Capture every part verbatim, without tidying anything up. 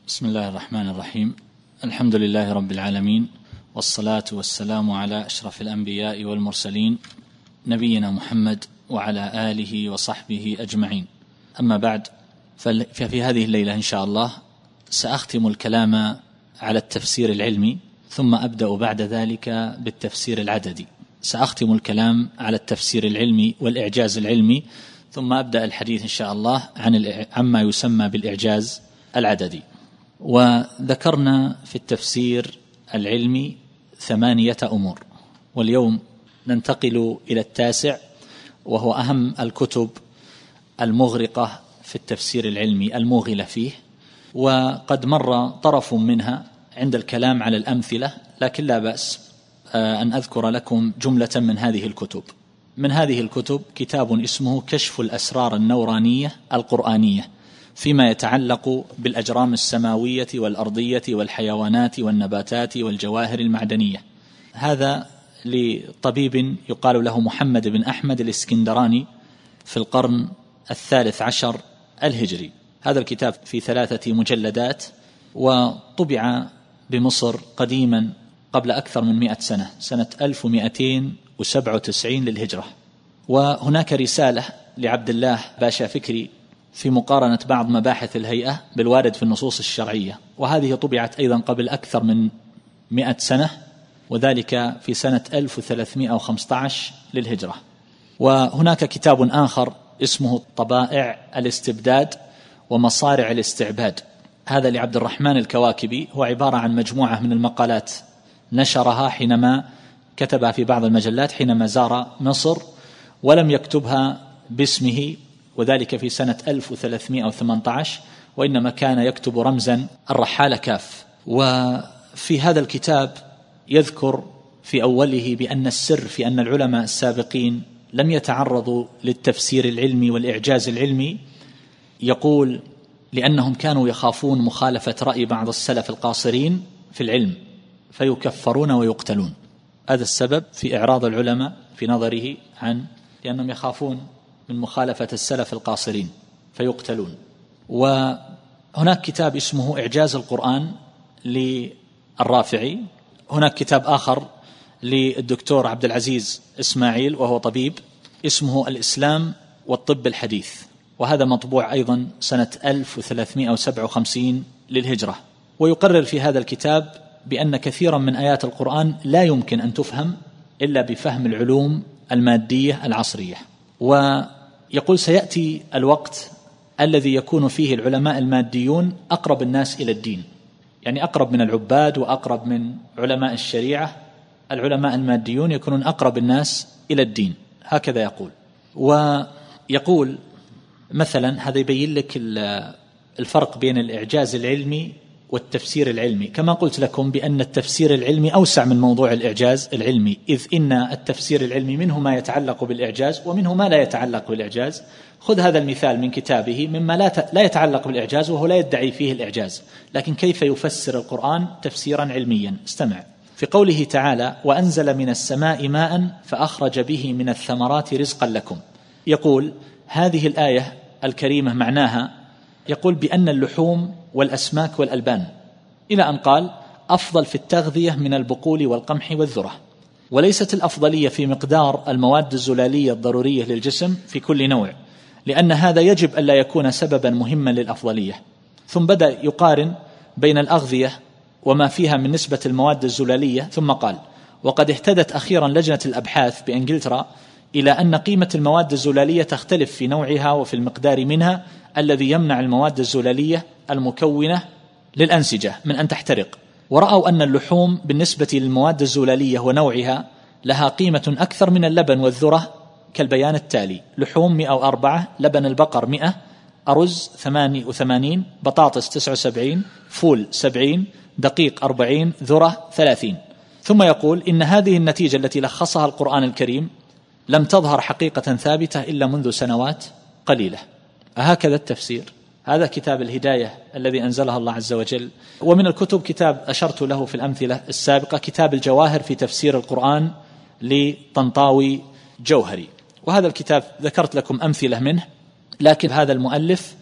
بسم الله الرحمن الرحيم. الحمد لله رب العالمين، والصلاة والسلام على أشرف الأنبياء والمرسلين نبينا محمد وعلى آله وصحبه أجمعين. أما بعد، ففي هذه الليلة إن شاء الله سأختم الكلام على التفسير العلمي، ثم أبدأ بعد ذلك بالتفسير العددي. سأختم الكلام على التفسير العلمي والإعجاز العلمي، ثم أبدأ الحديث إن شاء الله عن عما يسمى بالإعجاز العددي. وذكرنا في التفسير العلمي ثمانية أمور، واليوم ننتقل إلى التاسع، وهو أهم الكتب المغرقة في التفسير العلمي الموغلة فيه، وقد مر طرف منها عند الكلام على الأمثلة، لكن لا بأس أن أذكر لكم جملة من هذه الكتب. من هذه الكتب كتاب اسمه كشف الأسرار النورانية القرآنية فيما يتعلق بالأجرام السماوية والأرضية والحيوانات والنباتات والجواهر المعدنية. هذا لطبيب يقال له محمد بن أحمد الإسكندراني في القرن الثالث عشر الهجري. هذا الكتاب في ثلاثة مجلدات، وطبع بمصر قديما قبل أكثر من مئة سنة، سنة ألف ومئتين وسبعة وتسعين للهجرة. وهناك رسالة لعبد الله باشا فكري في مقارنة بعض مباحث الهيئة بالوارد في النصوص الشرعية، وهذه طبعت أيضا قبل أكثر من مئة سنة، وذلك في سنة ألف وثلاثمئة وخمسة عشر للهجرة. وهناك كتاب آخر اسمه طبائع الاستبداد ومصارع الاستعباد، هذا لعبد الرحمن الكواكبي، هو عبارة عن مجموعة من المقالات نشرها حينما كتبها في بعض المجلات حينما زار مصر، ولم يكتبها باسمه، وذلك في سنة ألف وثلاثمئة وثمانية عشر، وإنما كان يكتب رمزا الرحالة كاف. وفي هذا الكتاب يذكر في أوله بأن السر في أن العلماء السابقين لم يتعرضوا للتفسير العلمي والإعجاز العلمي، يقول لأنهم كانوا يخافون مخالفة رأي بعض السلف القاصرين في العلم فيكفرون ويقتلون. هذا السبب في إعراض العلماء في نظره عن لأنهم يخافون من مخالفة السلف القاصرين فيقتلون. وهناك كتاب اسمه إعجاز القرآن للرافعي. هناك كتاب آخر للدكتور عبد العزيز إسماعيل وهو طبيب، اسمه الإسلام والطب الحديث، وهذا مطبوع أيضا سنة ألف وثلاثمئة وسبعة وخمسين للهجرة. ويقرر في هذا الكتاب بأن كثيرا من آيات القرآن لا يمكن أن تفهم إلا بفهم العلوم المادية العصرية. ويقول سيأتي الوقت الذي يكون فيه العلماء الماديون أقرب الناس إلى الدين، يعني أقرب من العباد وأقرب من علماء الشريعة. العلماء الماديون يكونون أقرب الناس إلى الدين، هكذا يقول. ويقول مثلا هذا يبين لك الفرق بين الإعجاز العلمي والتفسير العلمي، كما قلت لكم بأن التفسير العلمي أوسع من موضوع الإعجاز العلمي، إذ إن التفسير العلمي منه ما يتعلق بالإعجاز ومنه ما لا يتعلق بالإعجاز. خذ هذا المثال من كتابه مما لا يتعلق بالإعجاز، وهو لا يدعي فيه الإعجاز، لكن كيف يفسر القرآن تفسيرا علميا. استمع في قوله تعالى: وأنزل من السماء ماء فأخرج به من الثمرات رزقا لكم. يقول هذه الآية الكريمة معناها، يقول بأن اللحوم والأسماك والألبان، إلى أن قال أفضل في التغذية من البقول والقمح والذرة، وليست الأفضلية في مقدار المواد الزلالية الضرورية للجسم في كل نوع، لأن هذا يجب أن لا يكون سببا مهما للأفضلية. ثم بدأ يقارن بين الأغذية وما فيها من نسبة المواد الزلالية، ثم قال وقد اهتدت أخيرا لجنة الأبحاث بإنجلترا إلى أن قيمة المواد الزلالية تختلف في نوعها وفي المقدار منها الذي يمنع المواد الزلالية المكونة للأنسجة من أن تحترق، ورأوا أن اللحوم بالنسبة للمواد الزلالية ونوعها لها قيمة أكثر من اللبن والذرة كالبيان التالي: لحوم مئة وأربعة، لبن البقر مئة، أرز ثمانية وثمانين، بطاطس تسعة وسبعين، فول سبعين، دقيق أربعين، ذرة ثلاثين. ثم يقول إن هذه النتيجة التي لخصها القرآن الكريم لم تظهر حقيقة ثابتة إلا منذ سنوات قليلة. هكذا التفسير. هذا كتاب الهداية الذي أنزلها الله عز وجل. ومن الكتب كتاب أشرت له في الأمثلة السابقة، كتاب الجواهر في تفسير القرآن لطنطاوي جوهري، وهذا الكتاب ذكرت لكم أمثلة منه، لكن هذا المؤلف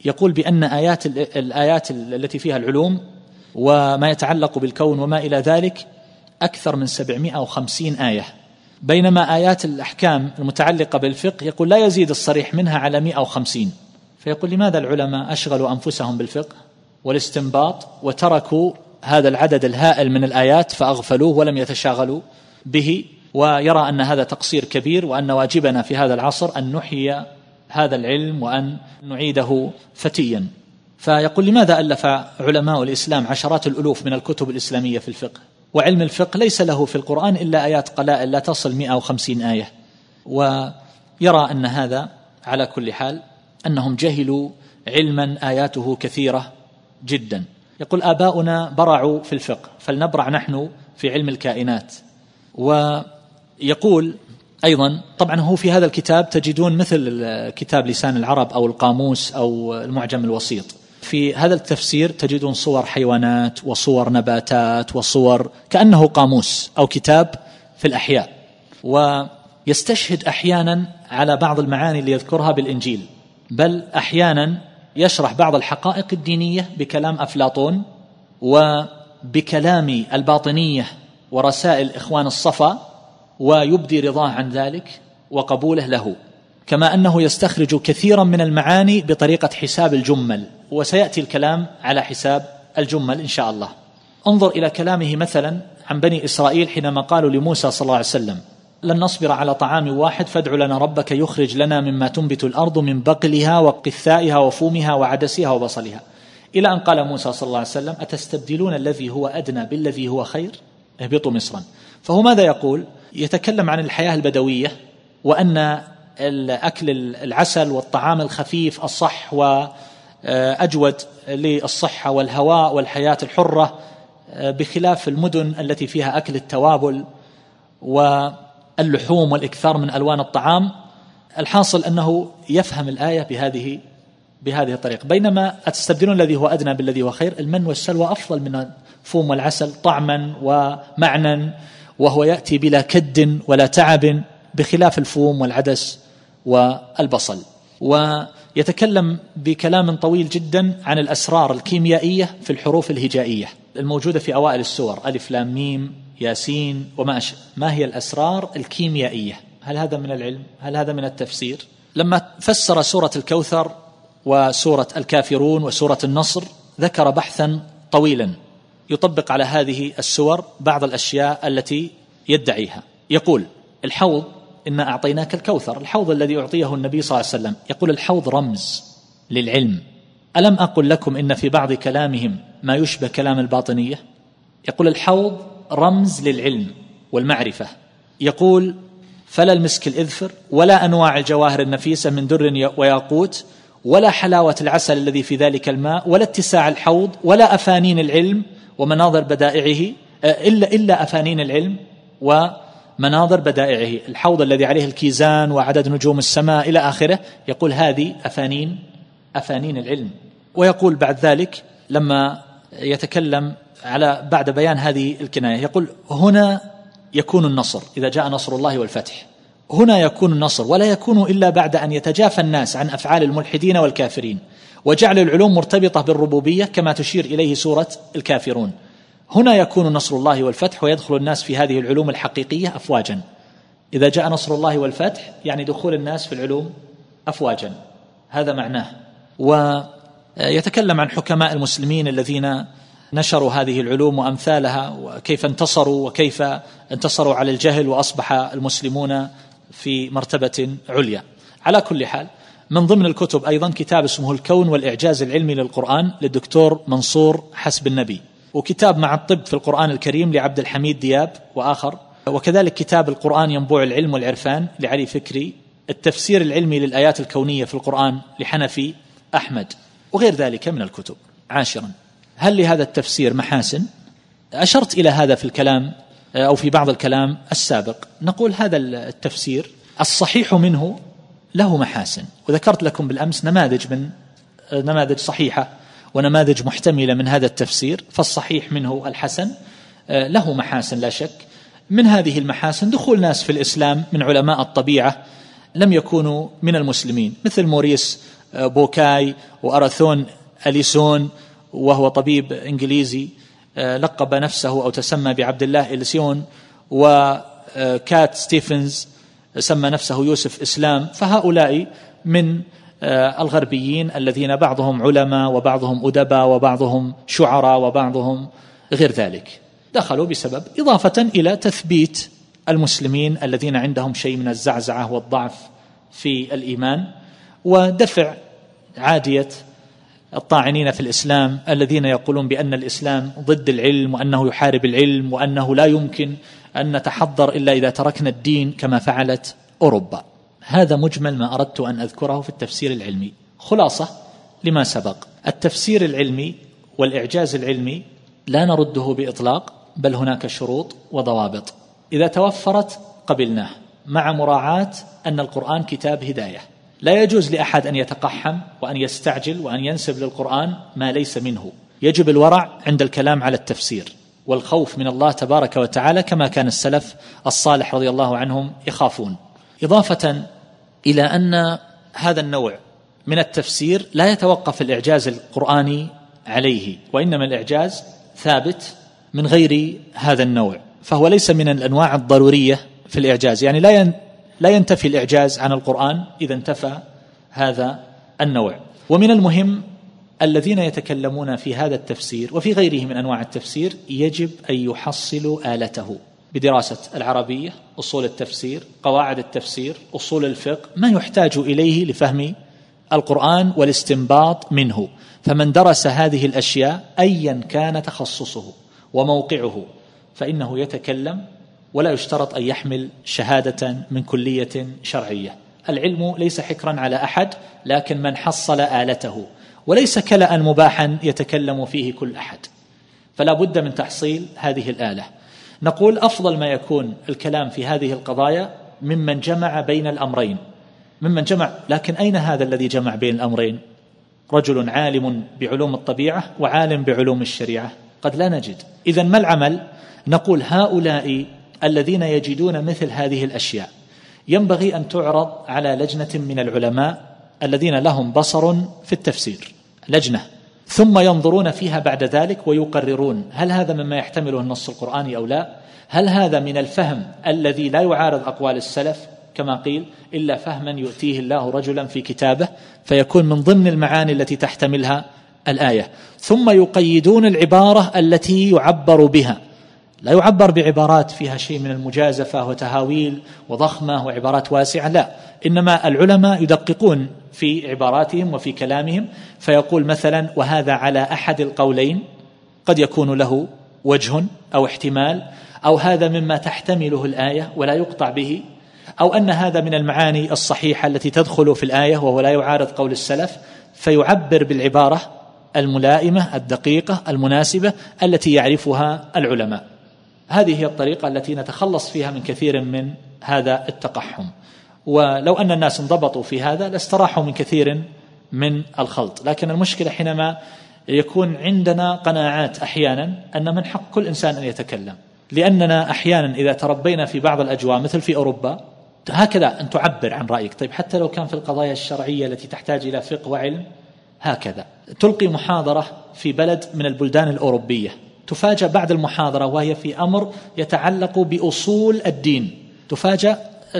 يقول بأن آيات الآيات التي فيها العلوم وما يتعلق بالكون وما إلى ذلك أكثر من سبعمائة وخمسين آية، بينما آيات الأحكام المتعلقة بالفقه يقول لا يزيد الصريح منها على مائة وخمسين. فيقول لماذا العلماء أشغلوا أنفسهم بالفقه والاستنباط وتركوا هذا العدد الهائل من الآيات فأغفلوه ولم يتشاغلوا به، ويرى أن هذا تقصير كبير، وأن واجبنا في هذا العصر أن نحيي هذا العلم وأن نعيده فتيا. فيقول لماذا ألف علماء الإسلام عشرات الألوف من الكتب الإسلامية في الفقه، وعلم الفقه ليس له في القرآن إلا آيات قلائل لا تصل مائة وخمسين آية؟ ويرى أن هذا على كل حال أنهم جهلوا علما آياته كثيرة جدا. يقول آباؤنا برعوا في الفقه فلنبرع نحن في علم الكائنات. ويقول أيضا طبعا هو في هذا الكتاب تجدون مثل كتاب لسان العرب أو القاموس أو المعجم الوسيط، في هذا التفسير تجدون صور حيوانات وصور نباتات وصور كأنه قاموس أو كتاب في الأحياء، ويستشهد أحيانا على بعض المعاني اللي يذكرها بالإنجيل، بل أحيانا يشرح بعض الحقائق الدينية بكلام أفلاطون وبكلام الباطنية ورسائل إخوان الصفا، ويبدي رضاه عن ذلك وقبوله له، كما أنه يستخرج كثيرا من المعاني بطريقة حساب الجمل، وسيأتي الكلام على حساب الجمل إن شاء الله. انظر إلى كلامه مثلا عن بني إسرائيل حينما قالوا لموسى صلى الله عليه وسلم لن نصبر على طعام واحد فادع لنا ربك يخرج لنا مما تنبت الأرض من بقلها وقثائها وفومها وعدسها وبصلها، إلى أن قال موسى صلى الله عليه وسلم أتستبدلون الذي هو أدنى بالذي هو خير اهبطوا مصرا. فهو ماذا يقول؟ يتكلم عن الحياة البدوية، وأن الأكل العسل والطعام الخفيف الصح وأجود للصحة والهواء والحياة الحرة، بخلاف المدن التي فيها أكل التوابل واللحوم والإكثار من ألوان الطعام. الحاصل أنه يفهم الآية بهذه بهذه الطريقة. بينما أتستبدلون الذي هو أدنى بالذي هو خير، المن والسلوى أفضل من الفوم والعسل طعما ومعنى، وهو يأتي بلا كد ولا تعب، بخلاف الفوم والعدس والبصل. ويتكلم بكلام طويل جدا عن الأسرار الكيميائية في الحروف الهجائية الموجودة في أوائل السور، ألف لام ميم ياسين وما أشبه. ما هي الأسرار الكيميائية؟ هل هذا من العلم؟ هل هذا من التفسير؟ لما فسر سورة الكوثر وسورة الكافرون وسورة النصر ذكر بحثا طويلا يطبق على هذه السور بعض الأشياء التي يدعيها. يقول الحوض إنا أعطيناك الكوثر، الحوض الذي يعطيه النبي صلى الله عليه وسلم، يقول الحوض رمز للعلم. ألم أقل لكم إن في بعض كلامهم ما يشبه كلام الباطنية؟ يقول الحوض رمز للعلم والمعرفة. يقول فلا المسك الإذفر ولا أنواع الجواهر النفيسة من در وياقوت ولا حلاوة العسل الذي في ذلك الماء ولا اتساع الحوض ولا أفانين العلم ومناظر بدائعه إلا, إلا أفانين العلم ومناظر بدائعه. الحوض الذي عليه الكيزان وعدد نجوم السماء إلى آخره، يقول هذه أفانين أفانين العلم. ويقول بعد ذلك لما يتكلم على بعد بيان هذه الكناية، يقول هنا يكون النصر إذا جاء نصر الله والفتح، هنا يكون النصر ولا يكون إلا بعد أن يتجافى الناس عن أفعال الملحدين والكافرين وجعل العلوم مرتبطة بالربوبية كما تشير إليه سورة الكافرون. هنا يكون نصر الله والفتح ويدخل الناس في هذه العلوم الحقيقية أفواجا. إذا جاء نصر الله والفتح يعني دخول الناس في العلوم أفواجا، هذا معناه. ويتكلم عن حكماء المسلمين الذين نشروا هذه العلوم وأمثالها وكيف انتصروا وكيف انتصروا على الجهل وأصبح المسلمون في مرتبة عليا. على كل حال، من ضمن الكتب أيضا كتاب اسمه الكون والإعجاز العلمي للقرآن للدكتور منصور حسب النبي، وكتاب مع الطب في القرآن الكريم لعبد الحميد دياب وآخر، وكذلك كتاب القرآن ينبوع العلم والعرفان لعلي فكري، التفسير العلمي للآيات الكونية في القرآن لحنفي أحمد، وغير ذلك من الكتب. عاشرا، هل لهذا التفسير محاسن؟ أشرت إلى هذا في الكلام أو في بعض الكلام السابق. نقول هذا التفسير الصحيح منه له محاسن، وذكرت لكم بالأمس نماذج من نماذج صحيحة ونماذج محتملة من هذا التفسير. فالصحيح منه الحسن له محاسن لا شك. من هذه المحاسن دخول ناس في الإسلام من علماء الطبيعة لم يكونوا من المسلمين، مثل موريس بوكاي وأراثون أليسون وهو طبيب إنجليزي لقب نفسه أو تسمى بعبد الله إليسون، وكات ستيفنز سمى نفسه يوسف إسلام. فهؤلاء من الغربيين الذين بعضهم علماء وبعضهم أدباء وبعضهم شعراء وبعضهم غير ذلك، دخلوا بسبب إضافة إلى تثبيت المسلمين الذين عندهم شيء من الزعزعة والضعف في الإيمان، ودفع عادية الطاعنين في الإسلام الذين يقولون بأن الإسلام ضد العلم وأنه يحارب العلم وأنه لا يمكن أن نتحضر إلا إذا تركنا الدين كما فعلت أوروبا. هذا مجمل ما أردت أن أذكره في التفسير العلمي. خلاصة لما سبق: التفسير العلمي والإعجاز العلمي لا نرده بإطلاق، بل هناك شروط وضوابط، إذا توفرت قبلناه، مع مراعاة أن القرآن كتاب هداية. لا يجوز لأحد أن يتقحم وأن يستعجل وأن ينسب للقرآن ما ليس منه. يجب الورع عند الكلام على التفسير والخوف من الله تبارك وتعالى كما كان السلف الصالح رضي الله عنهم يخافون. إضافة إلى أن هذا النوع من التفسير لا يتوقف الإعجاز القرآني عليه، وإنما الإعجاز ثابت من غير هذا النوع، فهو ليس من الأنواع الضرورية في الإعجاز، يعني لا لا ينتفي الإعجاز عن القرآن إذا انتفى هذا النوع. ومن المهم الذين يتكلمون في هذا التفسير وفي غيره من أنواع التفسير يجب أن يحصلوا آلته بدراسة العربية، أصول التفسير، قواعد التفسير، أصول الفقه، ما يحتاج إليه لفهم القرآن والاستنباط منه. فمن درس هذه الأشياء أيا كان تخصصه وموقعه فإنه يتكلم، ولا يشترط أن يحمل شهادة من كلية شرعية. العلم ليس حكرا على أحد، لكن من حصل آلته، وليس كلأ مباحا يتكلم فيه كل أحد، فلا بد من تحصيل هذه الآلة. نقول أفضل ما يكون الكلام في هذه القضايا ممن جمع بين الأمرين، ممن جمع. لكن أين هذا الذي جمع بين الأمرين؟ رجل عالم بعلوم الطبيعة وعالم بعلوم الشريعة، قد لا نجد. إذن ما العمل؟ نقول هؤلاء الذين يجدون مثل هذه الأشياء ينبغي أن تعرض على لجنة من العلماء الذين لهم بصر في التفسير، لجنة، ثم ينظرون فيها بعد ذلك ويقررون هل هذا مما يحتمله النص القرآني أو لا، هل هذا من الفهم الذي لا يعارض أقوال السلف كما قيل إلا فهما يؤتيه الله رجلا في كتابه، فيكون من ضمن المعاني التي تحتملها الآية. ثم يقيدون العبارة التي يعبر بها، لا يعبر بعبارات فيها شيء من المجازفة وتهاويل وضخمة وعبارات واسعة، لا، إنما العلماء يدققون في عباراتهم وفي كلامهم، فيقول مثلا وهذا على أحد القولين، قد يكون له وجه أو احتمال، أو هذا مما تحتمله الآية ولا يقطع به، أو أن هذا من المعاني الصحيحة التي تدخل في الآية وهو لا يعارض قول السلف، فيعبر بالعبارة الملائمة الدقيقة المناسبة التي يعرفها العلماء. هذه هي الطريقة التي نتخلص فيها من كثير من هذا التقحم، ولو أن الناس انضبطوا في هذا لاستراحوا من كثير من الخلط. لكن المشكلة حينما يكون عندنا قناعات أحيانا أن من حق كل إنسان أن يتكلم، لأننا أحيانا إذا تربينا في بعض الأجواء مثل في أوروبا هكذا أن تعبر عن رأيك، طيب حتى لو كان في القضايا الشرعية التي تحتاج إلى فقه وعلم هكذا. تلقي محاضرة في بلد من البلدان الأوروبية، تفاجأ بعد المحاضرة وهي في أمر يتعلق بأصول الدين، تفاجأ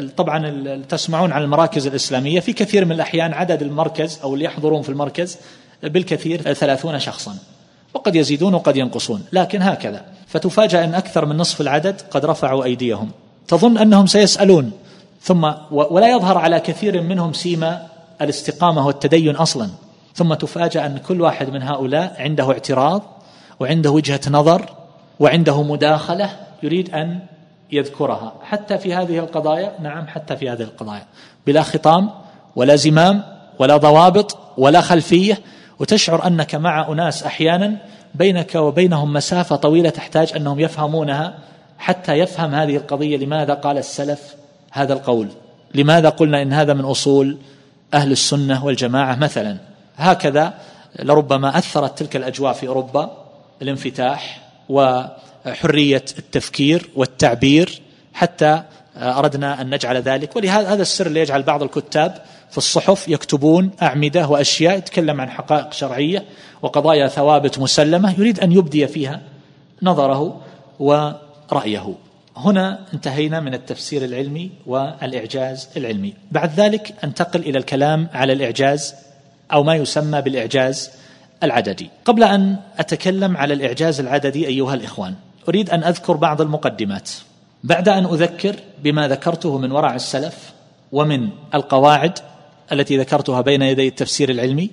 طبعا تسمعون عن المراكز الإسلامية، في كثير من الأحيان عدد المركز أو اللي يحضرون في المركز بالكثير ثلاثون شخصا، وقد يزيدون وقد ينقصون، لكن هكذا. فتفاجأ أن أكثر من نصف العدد قد رفعوا أيديهم، تظن أنهم سيسألون، ثم ولا يظهر على كثير منهم سيما الاستقامة والتدين أصلا، ثم تفاجأ أن كل واحد من هؤلاء عنده اعتراض وعنده وجهة نظر وعنده مداخلة يريد أن يذكرها، حتى في هذه القضايا. نعم، حتى في هذه القضايا بلا خطام ولا زمام ولا ضوابط ولا خلفية، وتشعر أنك مع أناس أحيانا بينك وبينهم مسافة طويلة تحتاج أنهم يفهمونها حتى يفهم هذه القضية. لماذا قال السلف هذا القول؟ لماذا قلنا إن هذا من أصول أهل السنة والجماعة مثلا؟ هكذا لربما أثرت تلك الأجواء في أوروبا، الانفتاح وحرية التفكير والتعبير، حتى أردنا أن نجعل ذلك. ولهذا هذا السر اللي يجعل بعض الكتاب في الصحف يكتبون أعمدة وأشياء يتكلم عن حقائق شرعية وقضايا ثوابت مسلمة، يريد أن يبدي فيها نظره ورأيه. هنا انتهينا من التفسير العلمي والإعجاز العلمي. بعد ذلك أنتقل إلى الكلام على الإعجاز أو ما يسمى بالإعجاز العددي. قبل أن أتكلم على الإعجاز العددي أيها الإخوان، أريد أن أذكر بعض المقدمات بعد أن أذكر بما ذكرته من ورع السلف ومن القواعد التي ذكرتها بين يدي التفسير العلمي،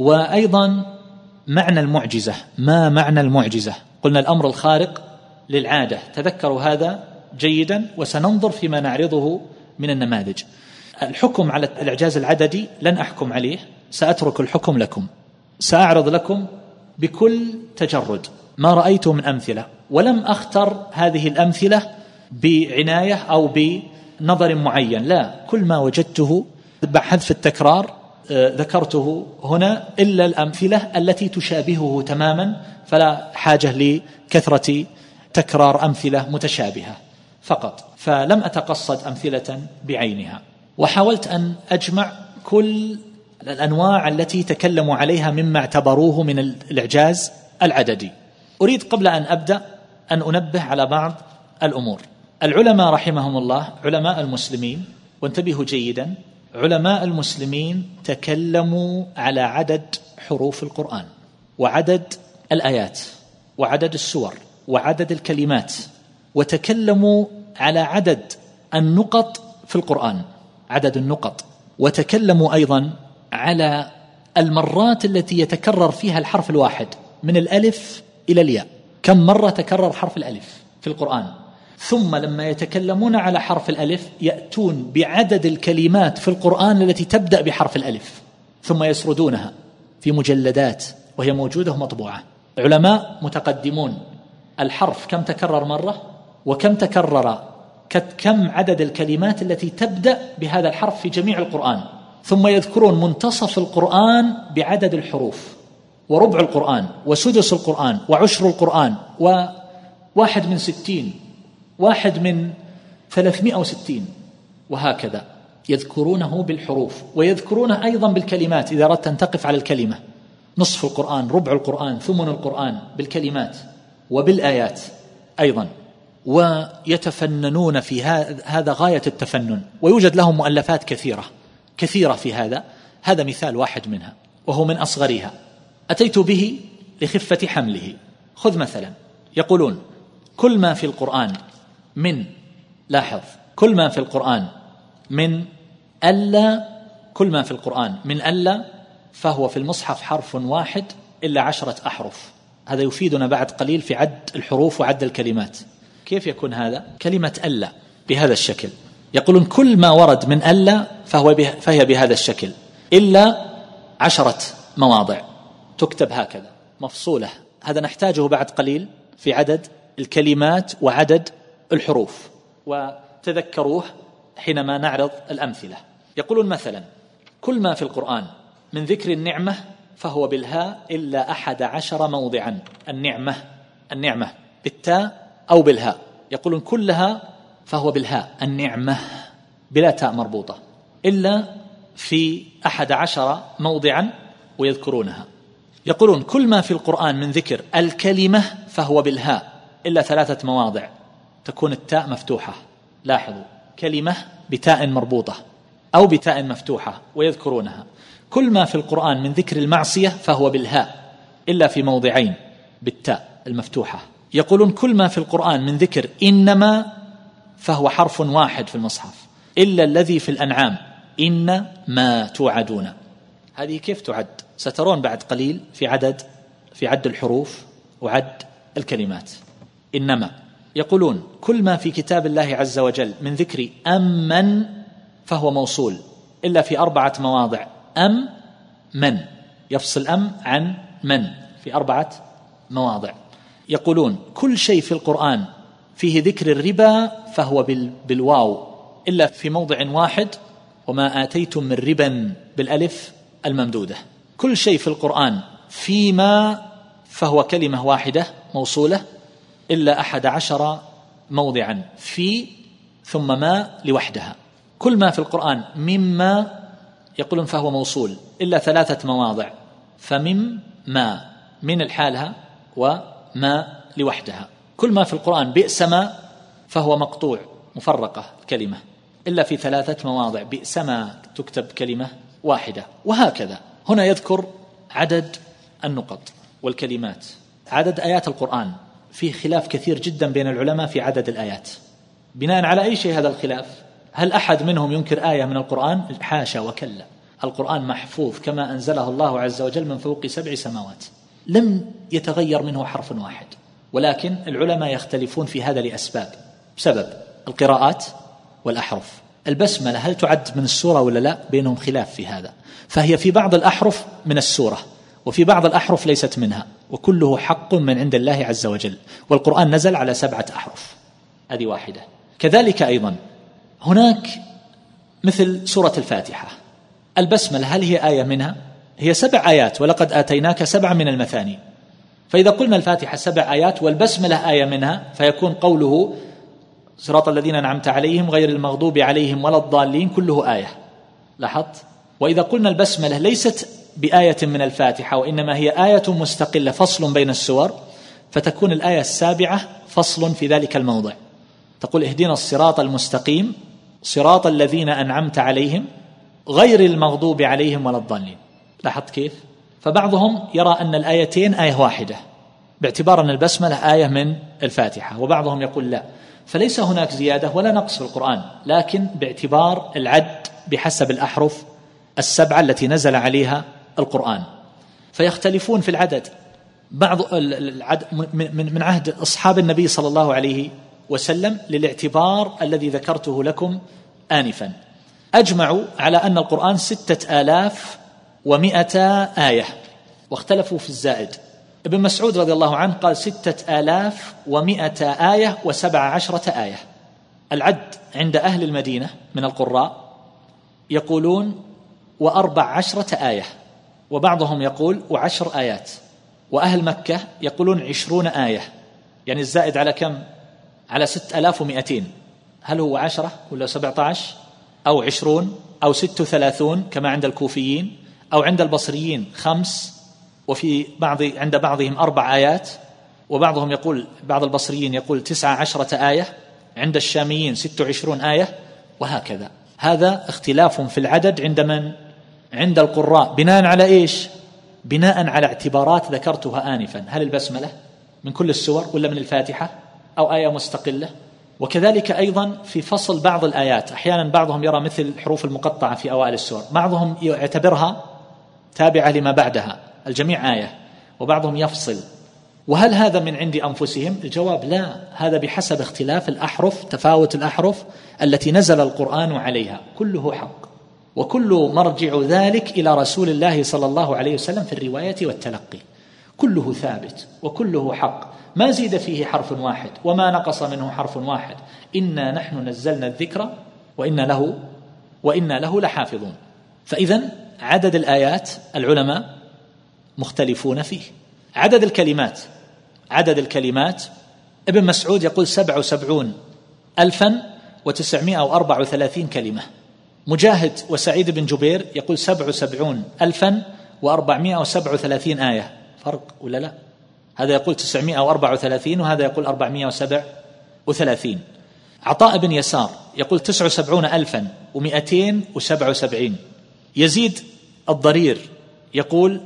وأيضا معنى المعجزة. ما معنى المعجزة؟ قلنا الأمر الخارق للعادة، تذكروا هذا جيدا، وسننظر فيما نعرضه من النماذج. الحكم على الإعجاز العددي لن أحكم عليه، سأترك الحكم لكم، سأعرض لكم بكل تجرد ما رأيته من أمثلة، ولم أختر هذه الأمثلة بعناية أو بنظر معين، لا، كل ما وجدته بحذف التكرار ذكرته هنا، إلا الأمثلة التي تشابهه تماما، فلا حاجة لكثرة تكرار أمثلة متشابهة فقط. فلم أتقصد أمثلة بعينها، وحاولت أن أجمع كل الأنواع التي تكلموا عليها مما اعتبروه من الإعجاز العددي. أريد قبل أن أبدأ أن أنبه على بعض الأمور. العلماء رحمهم الله، علماء المسلمين، وانتبهوا جيدا، علماء المسلمين تكلموا على عدد حروف القرآن وعدد الآيات وعدد السور وعدد الكلمات، وتكلموا على عدد النقط في القرآن، عدد النقط، وتكلموا أيضا على المرات التي يتكرر فيها الحرف الواحد من الألف إلى الياء، كم مرة تكرر حرف الألف في القرآن. ثم لما يتكلمون على حرف الألف يأتون بعدد الكلمات في القرآن التي تبدأ بحرف الألف، ثم يسردونها في مجلدات وهي موجودة ومطبوعة. علماء متقدمون الحرف كم تكرر مرة، وكم تكرر، كم عدد الكلمات التي تبدأ بهذا الحرف في جميع القرآن، ثم يذكرون منتصف القرآن بعدد الحروف، وربع القرآن، وسدس القرآن، وعشر القرآن، وواحد من ستين، واحد من ثلاثمائة وستين، وهكذا يذكرونه بالحروف، ويذكرونه أيضا بالكلمات إذا أردت أن تقف على الكلمة، نصف القرآن، ربع القرآن، ثمن القرآن، بالكلمات وبالآيات أيضا. ويتفننون في هذا غاية التفنن، ويوجد لهم مؤلفات كثيرة كثيرة في هذا. هذا مثال واحد منها، وهو من أصغرها، أتيت به لخفة حمله. خذ مثلا، يقولون كل ما في القرآن من، لاحظ، كل ما في القرآن من ألا، كل ما في القرآن من ألا فهو في المصحف حرف واحد إلا عشرة أحرف. هذا يفيدنا بعد قليل في عد الحروف وعد الكلمات. كيف يكون هذا؟ كلمة ألا بهذا الشكل، يقولون كل ما ورد من ألا فهو به فهي بهذا الشكل إلا عشرة مواضع تكتب هكذا مفصولة. هذا نحتاجه بعد قليل في عدد الكلمات وعدد الحروف، وتذكروه حينما نعرض الأمثلة. يقولون مثلا كل ما في القرآن من ذكر النعمة فهو بالهاء إلا أحد عشر موضعا. النعمة، النعمة بالتاء أو بالهاء، يقولون كلها فهو بالهاء، النعمة بلا تاء مربوطة، إلا في أحد عشر موضعا ويذكرونها. يقولون كل ما في القرآن من ذكر الكلمة فهو بالهاء إلا ثلاثة مواضع تكون التاء مفتوحة. لاحظوا، كلمة بتاء مربوطة أو بتاء مفتوحة ويذكرونها. كل ما في القرآن من ذكر المعصية فهو بالهاء إلا في موضعين بالتاء المفتوحة. يقولون كل ما في القرآن من ذكر إنما فهو حرف واحد في المصحف إلا الذي في الأنعام، إن ما توعدون. هذه كيف تعد؟ سترون بعد قليل في عدد في عد الحروف وعد الكلمات. إنما. يقولون كل ما في كتاب الله عز وجل من ذكر أمن فهو موصول إلا في أربعة مواضع، أم من، يفصل أم عن من في أربعة مواضع. يقولون كل شيء في القرآن فيه ذكر الربا فهو بالواو إلا في موضع واحد، وما آتيتم من ربا بالألف الممدودة. كل شيء في القرآن فيما فهو كلمة واحدة موصولة إلا أحد عشر موضعا، في ثم ما لوحدها. كل ما في القرآن مما يقولون فهو موصول إلا ثلاثة مواضع، فمم ما من الحالها وما لوحدها. كل ما في القرآن بئس ما فهو مقطوع مفرقة الكلمة إلا في ثلاثة مواضع، بئس ما تكتب كلمة واحدة. وهكذا هنا يذكر عدد النقط والكلمات. عدد آيات القرآن فيه خلاف كثير جدا بين العلماء في عدد الآيات. بناء على أي شيء هذا الخلاف؟ هل أحد منهم ينكر آية من القرآن؟ حاشا وكلا، القرآن محفوظ كما أنزله الله عز وجل من فوق سبع سماوات، لم يتغير منه حرف واحد. ولكن العلماء يختلفون في هذا لأسباب، بسبب القراءات والأحرف. البسملة هل تعد من السورة ولا لا؟ بينهم خلاف في هذا، فهي في بعض الأحرف من السورة وفي بعض الأحرف ليست منها، وكله حق من عند الله عز وجل، والقرآن نزل على سبعة أحرف، هذه واحدة. كذلك أيضا هناك مثل سورة الفاتحة، البسملة هل هي آية منها؟ هي سبع آيات، ولقد آتيناك سبع من المثاني. فإذا قلنا الفاتحة سبع آيات والبسملة آية منها فيكون قوله صراط الذين أنعمت عليهم غير المغضوب عليهم ولا الضالين كله آية. لاحظت؟ وإذا قلنا البسملة ليست بآية من الفاتحة وإنما هي آية مستقلة فصل بين السور، فتكون الآية السابعة فصل في ذلك الموضع، تقول اهدنا الصراط المستقيم صراط الذين أنعمت عليهم غير المغضوب عليهم ولا الضالين. لاحظت كيف؟ فبعضهم يرى أن الآيتين آية واحدة باعتبار أن البسملة آية من الفاتحة، وبعضهم يقول لا، فليس هناك زيادة ولا نقص في القرآن، لكن باعتبار العد بحسب الأحرف السبعة التي نزل عليها القرآن. فيختلفون في العدد، بعض العدد من عهد أصحاب النبي صلى الله عليه وسلم للاعتبار الذي ذكرته لكم آنفا، أجمعوا على أن القرآن ستة آلاف ومئة آية، واختلفوا في الزائد. ابن مسعود رضي الله عنه قال ستة آلاف ومئة آية وسبع عشرة آية. العد عند أهل المدينة من القراء يقولون وأربع عشرة آية، وبعضهم يقول وعشر آيات، وأهل مكة يقولون عشرون آية، يعني الزائد على كم؟ على ستة آلاف ومئتين. هل هو عشرة ولا سبعة عشر أو عشرون أو ست وثلاثون كما عند الكوفيين، أو عند البصريين خمس، وفي بعض عند بعضهم أربع آيات، وبعضهم يقول بعض البصريين يقول تسعة عشرة آية، عند الشاميين ست وعشرون آية، وهكذا. هذا اختلاف في العدد عند من؟ عند القراء. بناء على إيش؟ بناء على اعتبارات ذكرتها آنفا، هل البسملة من كل السور ولا من الفاتحة أو آية مستقلة؟ وكذلك أيضا في فصل بعض الآيات، أحيانا بعضهم يرى مثل الحروف المقطعة في أوائل السور، بعضهم يعتبرها تابعة لما بعدها الجميع آية، وبعضهم يفصل. وهل هذا من عند أنفسهم؟ الجواب لا، هذا بحسب اختلاف الأحرف، تفاوت الأحرف التي نزل القرآن عليها، كله حق، وكل مرجع ذلك إلى رسول الله صلى الله عليه وسلم في الرواية والتلقي، كله ثابت وكله حق، ما زيد فيه حرف واحد وما نقص منه حرف واحد. إنا نحن نزلنا الذكر وإنا له وإنا له لحافظون. فإذن عدد الآيات العلماء مختلفون فيه. عدد الكلمات، عدد الكلمات ابن مسعود يقول سبع وسبعون ألفا وتسعمائة وأربع وثلاثين كلمة. مجاهد وسعيد بن جبير يقول سبع وسبعون ألفا وأربعمائة وسبع وثلاثين آية. فرق ولا لا؟ هذا يقول تسعمائة وأربع وثلاثين وهذا يقول أربعمائة وسبع وثلاثين. عطاء بن يسار يقول تسع وسبعون ألفا ومئتين وسبع وسبعين. يزيد الضرير يقول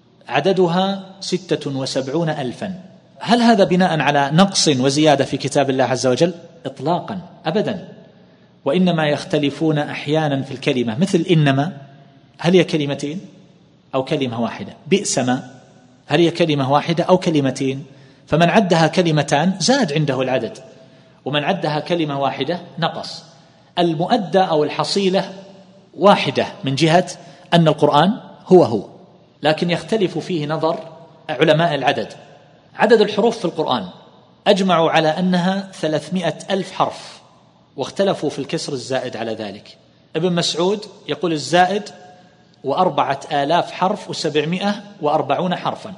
عددها ستة وسبعون ألفا. هل هذا بناء على نقص وزيادة في كتاب الله عز وجل؟ إطلاقا أبدا، وإنما يختلفون أحيانا في الكلمة، مثل إنما هل هي كلمتين أو كلمة واحدة؟ بئس ما هل هي كلمة واحدة أو كلمتين؟ فمن عدها كلمتان زاد عنده العدد، ومن عدها كلمة واحدة نقص. المؤدى أو الحصيلة واحدة من جهة أن القرآن هو هو، لكن يختلف فيه نظر علماء العدد. عدد الحروف في القرآن أجمعوا على أنها ثلاثمائة ألف حرف، واختلفوا في الكسر الزائد على ذلك. ابن مسعود يقول الزائد وأربعة آلاف حرف وسبعمائة وأربعون حرفا.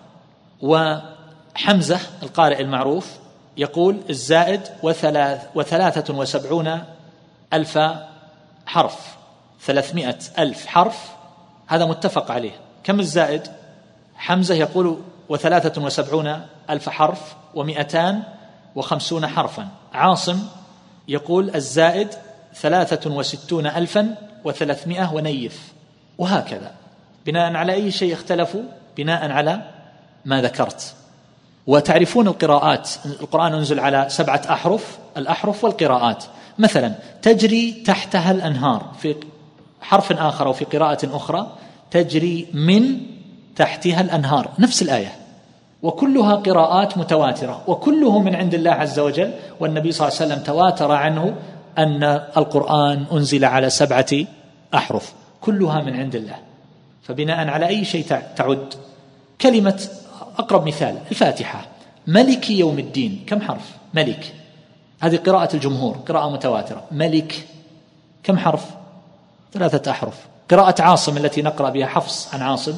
وحمزة القارئ المعروف يقول الزائد وثلاث وثلاثة وسبعون ألف حرف، ثلاثمائة ألف حرف، هذا متفق عليه. كم الزائد؟ حمزة يقول وثلاثة وسبعون ألف حرف ومئتان وخمسون حرفا. عاصم يقول الزائد ثلاثة وستون ألفا وثلاثمائة ونيف. وهكذا بناء على أي شيء اختلفوا؟ بناء على ما ذكرت. وتعرفون القراءات، القرآن أنزل على سبعة أحرف، الأحرف والقراءات. مثلا تجري تحتها الأنهار في حرف آخر، وفي قراءة أخرى تجري من تحتها الأنهار، نفس الآية، وكلها قراءات متواترة، وكله من عند الله عز وجل. والنبي صلى الله عليه وسلم تواتر عنه أن القرآن أنزل على سبعة أحرف، كلها من عند الله. فبناء على أي شيء تعد؟ كلمة أقرب مثال الفاتحة، ملك يوم الدين، كم حرف؟ ملك، هذه قراءة الجمهور، قراءة متواترة. ملك كم حرف؟ ثلاثة أحرف. قراءة عاصم التي نقرأ بها، حفص عن عاصم،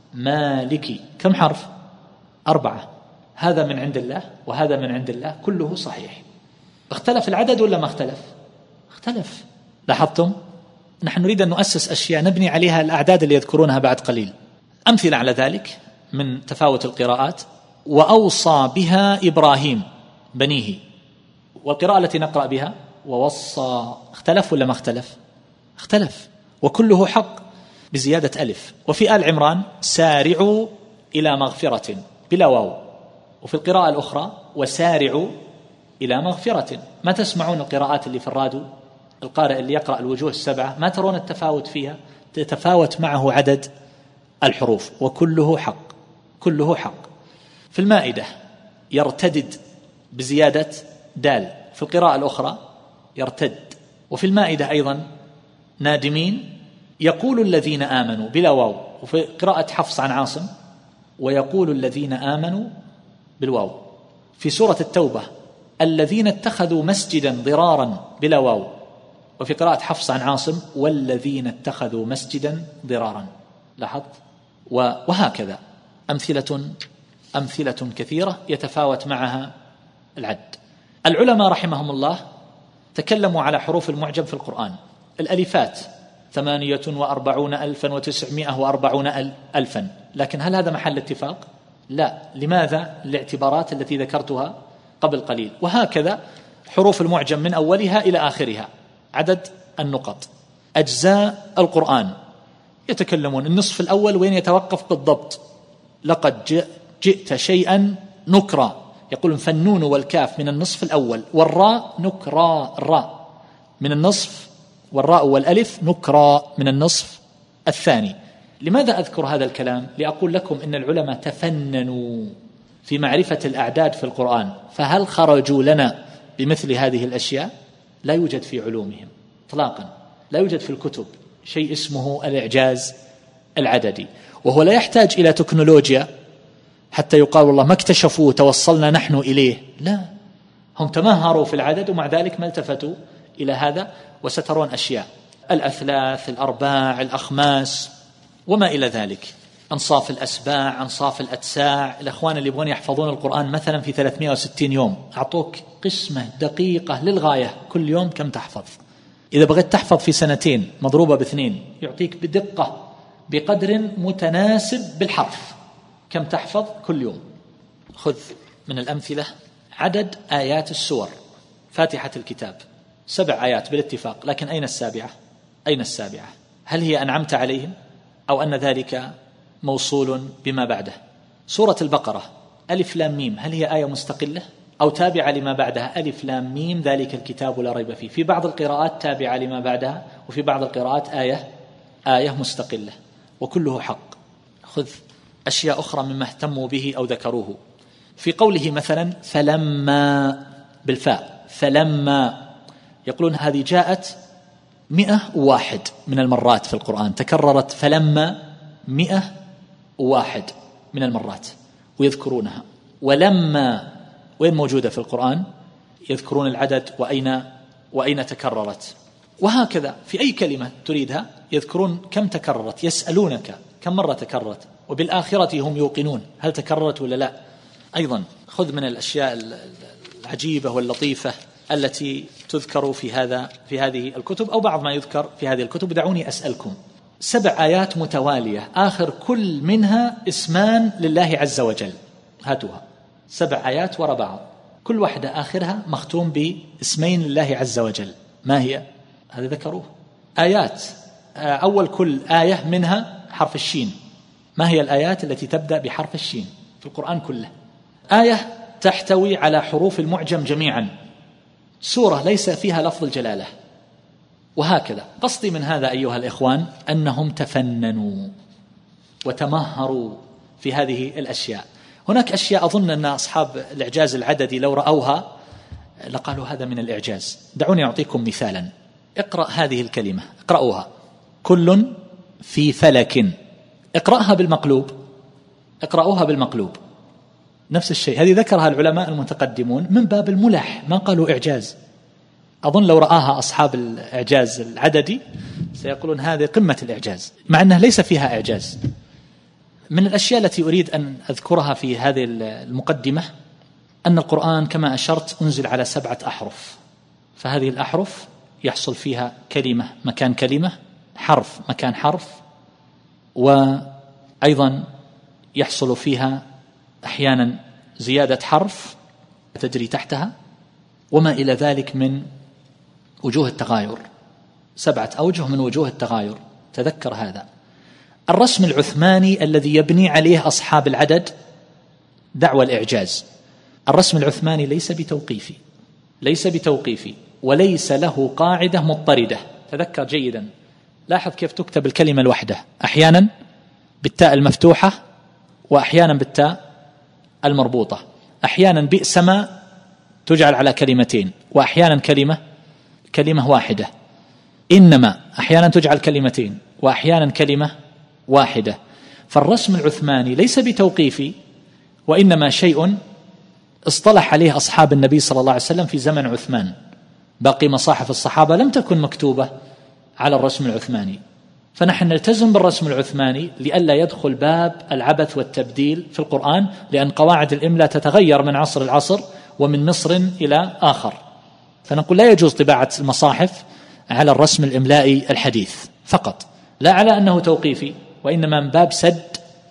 مالكي، كم حرف؟ أربعة. هذا من عند الله وهذا من عند الله، كله صحيح. اختلف العدد ولا ما اختلف؟ اختلف. لاحظتم؟ نحن نريد أن نؤسس أشياء نبني عليها الأعداد اللي يذكرونها بعد قليل. أمثلة على ذلك من تفاوت القراءات: وأوصى بها إبراهيم بنيه، والقراءة التي نقرأ بها ووصى، اختلف ولا ما اختلف؟ اختلف، وكله حق بزيادة ألف. وفي آل عمران سارعوا إلى مغفرة بلا واو، وفي القراءة الأخرى وسارعوا إلى مغفرة. ما تسمعون القراءات اللي في الراديو، القارئ اللي يقرأ الوجوه السبعة، ما ترون التفاوت فيها؟ تتفاوت معه عدد الحروف، وكله حق، كله حق. في المائدة يرتدد بزيادة دال، في القراءة الأخرى يرتد. وفي المائدة أيضا نادمين، يقول الذين آمنوا بلا واو، وفي قراءة حفص عن عاصم ويقول الذين آمنوا بالواو. في سورة التوبة الذين اتخذوا مسجدا ضرارا بلا واو، وفي قراءة حفص عن عاصم والذين اتخذوا مسجدا ضرارا. لاحظت؟ وهكذا أمثلة أمثلة كثيرة يتفاوت معها العد. العلماء رحمهم الله تكلموا على حروف المعجم في القرآن. الألفات ثمانية وأربعون ألفا وتسعمائة وأربعون ألفا، لكن هل هذا محل اتفاق؟ لا. لماذا؟ الاعتبارات التي ذكرتها قبل قليل. وهكذا حروف المعجم من أولها إلى آخرها، عدد النقط. أجزاء القرآن يتكلمون النصف الأول وين يتوقف بالضبط؟ لقد جئت شيئا نكرا، يقولون فالنون والكاف من النصف الأول، والراء نكرا، الراء من النصف، والراء والألف نكرا من النصف الثاني. لماذا أذكر هذا الكلام؟ لأقول لكم إن العلماء تفننوا في معرفة الأعداد في القرآن، فهل خرجوا لنا بمثل هذه الأشياء؟ لا يوجد في علومهم إطلاقا، لا يوجد في الكتب شيء اسمه الإعجاز العددي، وهو لا يحتاج إلى تكنولوجيا حتى يقال والله ما اكتشفوا توصلنا نحن إليه. لا، هم تمهروا في العدد ومع ذلك ما التفتوا إلى هذا. وسترون أشياء، الأثلاث، الأرباع، الأخماس وما إلى ذلك، أنصاف الأسباع، أنصاف الأتساع. الأخوان اللي يبغون يحفظون القرآن مثلا في ثلاثمائة وستين يوم، أعطوك قسمة دقيقة للغاية، كل يوم كم تحفظ. إذا بغيت تحفظ في سنتين مضروبة باثنين، يعطيك بدقة بقدر متناسب بالحرف كم تحفظ كل يوم. خذ من الأمثلة عدد آيات السور. فاتحة الكتاب سبع آيات بالاتفاق، لكن أين السابعة؟ أين السابعة؟ هل هي أنعمت عليهم أو أن ذلك موصول بما بعده؟ سورة البقرة ألف لام ميم، هل هي آية مستقلة أو تابعة لما بعدها؟ ألف لام ميم ذلك الكتاب لا ريب فيه. في بعض القراءات تابعة لما بعدها، وفي بعض القراءات آية آية مستقلة، وكله حق. خذ أشياء أخرى مما اهتموا به أو ذكروه. في قوله مثلا فلما بالفاء، فلما، يقولون هذه جاءت مئة وواحد من المرات في القرآن، تكررت فلما مئة وواحد من المرات ويذكرونها. ولما وين موجودة في القرآن؟ يذكرون العدد وأين وأين تكررت. وهكذا في أي كلمة تريدها يذكرون كم تكررت، يسألونك كم مرة تكررت، وبالآخرة هم يوقنون هل تكررت ولا لا. أيضا خذ من الأشياء العجيبة واللطيفة التي تذكر في هذا في هذه الكتب أو بعض ما يذكر في هذه الكتب. دعوني أسألكم، سبع آيات متوالية آخر كل منها اسمان لله عز وجل، هاتوها، سبع آيات وراء بعض كل واحدة آخرها مختوم باسمين لله عز وجل، ما هي؟ هذا ذكروه آيات، أول كل آية منها حرف الشين. ما هي الآيات التي تبدأ بحرف الشين في القرآن كله؟ آية تحتوي على حروف المعجم جميعا، سورة ليس فيها لفظ الجلالة، وهكذا. قصدي من هذا أيها الإخوان أنهم تفننوا وتمهروا في هذه الأشياء. هناك أشياء أظن أن أصحاب الإعجاز العددي لو رأوها لقالوا هذا من الإعجاز. دعوني أعطيكم مثالا. اقرأ هذه الكلمة، اقرأوها، كل في فلك. اقرأها بالمقلوب، اقرأوها بالمقلوب، نفس الشيء. هذه ذكرها العلماء المتقدمون من باب الملح، ما قالوا إعجاز. أظن لو رآها أصحاب الإعجاز العددي سيقولون هذه قمة الإعجاز، مع أنه ليس فيها إعجاز. من الأشياء التي أريد أن أذكرها في هذه المقدمة أن القرآن كما أشرت أنزل على سبعة أحرف، فهذه الأحرف يحصل فيها كلمة مكان كلمة، حرف مكان حرف، وأيضا يحصل فيها أحيانا زيادة حرف تجري تحتها، وما إلى ذلك من وجوه التغاير، سبعة أوجه من وجوه التغاير. تذكر هذا. الرسم العثماني الذي يبني عليه أصحاب العدد دعوى الإعجاز، الرسم العثماني ليس بتوقيفي، ليس بتوقيفي وليس له قاعدة مضطردة. تذكر جيدا، لاحظ كيف تكتب الكلمة الوحدة، أحيانا بالتاء المفتوحة وأحيانا بالتاء المربوطة، أحيانا بئس ما تجعل على كلمتين وأحيانا كلمة كلمة واحدة، إنما أحيانا تجعل كلمتين وأحيانا كلمة واحدة. فالرسم العثماني ليس بتوقيفي، وإنما شيء اصطلح عليه أصحاب النبي صلى الله عليه وسلم في زمن عثمان. باقي مصاحف الصحابة لم تكن مكتوبة على الرسم العثماني، فنحن نلتزم بالرسم العثماني لئلا يدخل باب العبث والتبديل في القرآن، لأن قواعد الإملاء تتغير من عصر العصر ومن مصر إلى آخر، فنقول لا يجوز طباعة المصاحف على الرسم الإملائي الحديث فقط، لا على أنه توقيفي، وإنما من باب سد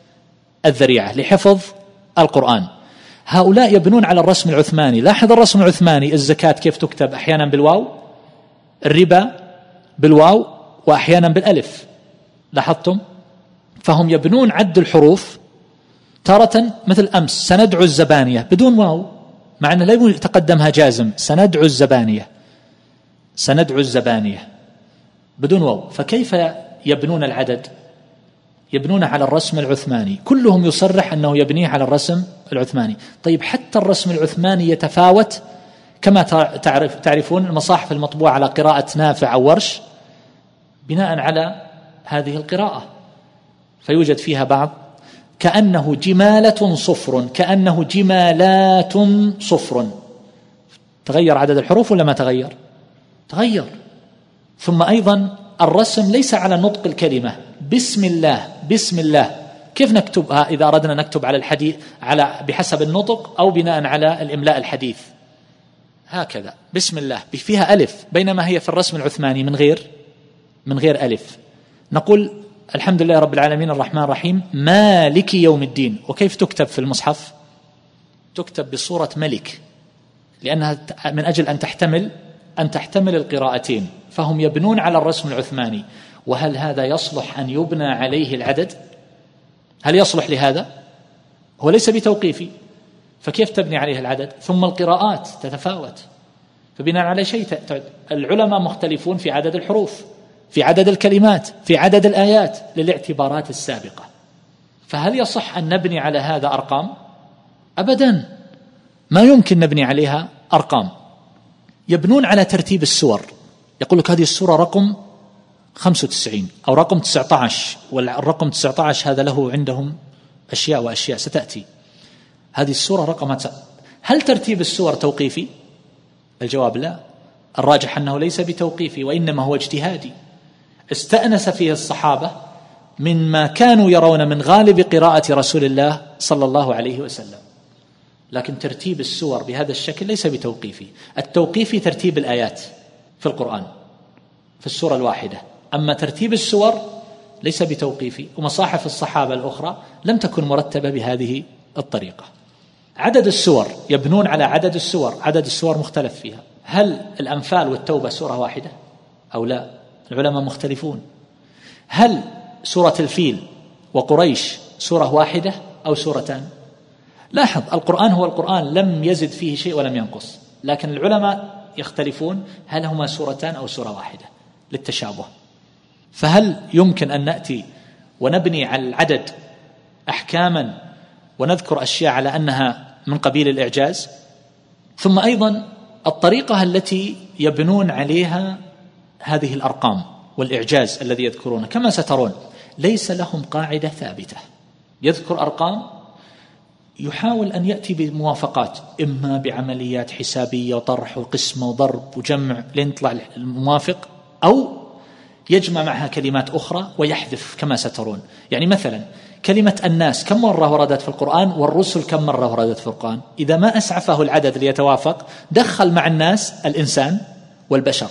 الذريعة لحفظ القرآن. هؤلاء يبنون على الرسم العثماني. لاحظ الرسم العثماني، الزكاة كيف تكتب، أحيانا بالواو، الربا بالواو وأحيانا بالألف، لاحظتم؟ فهم يبنون عد الحروف تارة مثل أمس سندعو الزبانية بدون واو، مع أنه لا يتقدمها جازم، سندعو الزبانية، سندعو الزبانية بدون واو. فكيف يبنون العدد؟ يبنون على الرسم العثماني، كلهم يصرح أنه يبنيه على الرسم العثماني. طيب حتى الرسم العثماني يتفاوت، كما تعرف تعرفون المصاحف المطبوعة على قراءة نافع أو ورش بناء على هذه القراءة، فيوجد فيها بعض كأنه جمالة صفر، كأنه جمالات صفر. تغير عدد الحروف ولا ما تغير؟ تغير. ثم أيضا الرسم ليس على نطق الكلمة، بسم الله، بسم الله، كيف نكتبها إذا أردنا نكتب على الحديث على بحسب النطق أو بناء على الإملاء الحديث؟ هكذا بسم الله فيها ألف، بينما هي في الرسم العثماني من غير من غير ألف. نقول الحمد لله رب العالمين الرحمن الرحيم مالك يوم الدين، وكيف تكتب في المصحف؟ تكتب بصورة ملك، لأنها من أجل أن تحتمل أن تحتمل القراءتين. فهم يبنون على الرسم العثماني. وهل هذا يصلح أن يبنى عليه العدد؟ هل يصلح لهذا؟ هو ليس بتوقيفي، فكيف تبني عليه العدد؟ ثم القراءات تتفاوت، فبناء على شيء العلماء مختلفون في عدد الحروف، في عدد الكلمات، في عدد الآيات للاعتبارات السابقة. فهل يصح أن نبني على هذا أرقام؟ أبدا، ما يمكن نبني عليها أرقام. يبنون على ترتيب السور، يقول لك هذه السورة رقم خمسة وتسعين أو رقم تسعة عشر، والرقم تسعة عشر هذا له عندهم أشياء وأشياء ستأتي. هذه السورة رقم، هل ترتيب السور توقيفي؟ الجواب لا، الراجح أنه ليس بتوقيفي، وإنما هو اجتهادي استأنس فيه الصحابة مما كانوا يرون من غالب قراءة رسول الله صلى الله عليه وسلم. لكن ترتيب السور بهذا الشكل ليس بتوقيفي. التوقيفي ترتيب الآيات في القرآن في السورة الواحدة، أما ترتيب السور ليس بتوقيفي. ومصاحف الصحابة الأخرى لم تكن مرتبة بهذه الطريقة. عدد السور يبنون على عدد السور، عدد السور مختلف فيها. هل الأنفال والتوبة سورة واحدة أو لا؟ العلماء مختلفون. هل سورة الفيل وقريش سورة واحدة أو سورتان؟ لاحظ القرآن هو القرآن، لم يزد فيه شيء ولم ينقص، لكن العلماء يختلفون هل هما سورتان أو سورة واحدة للتشابه. فهل يمكن أن نأتي ونبني على العدد أحكاما ونذكر أشياء على أنها من قبيل الإعجاز؟ ثم أيضا الطريقة التي يبنون عليها هذه الأرقام والإعجاز الذي يذكرونه كما سترون ليس لهم قاعدة ثابتة. يذكر أرقام يحاول أن يأتي بموافقات، إما بعمليات حسابية وطرح وقسمة وضرب وجمع لين يطلع الموافق، أو يجمع معها كلمات أخرى ويحذف كما سترون. يعني مثلا كلمة الناس كم مرة وردت في القرآن، والرسل كم مرة وردت في القرآن؟ إذا ما أسعفه العدد ليتوافق دخل مع الناس الإنسان والبشر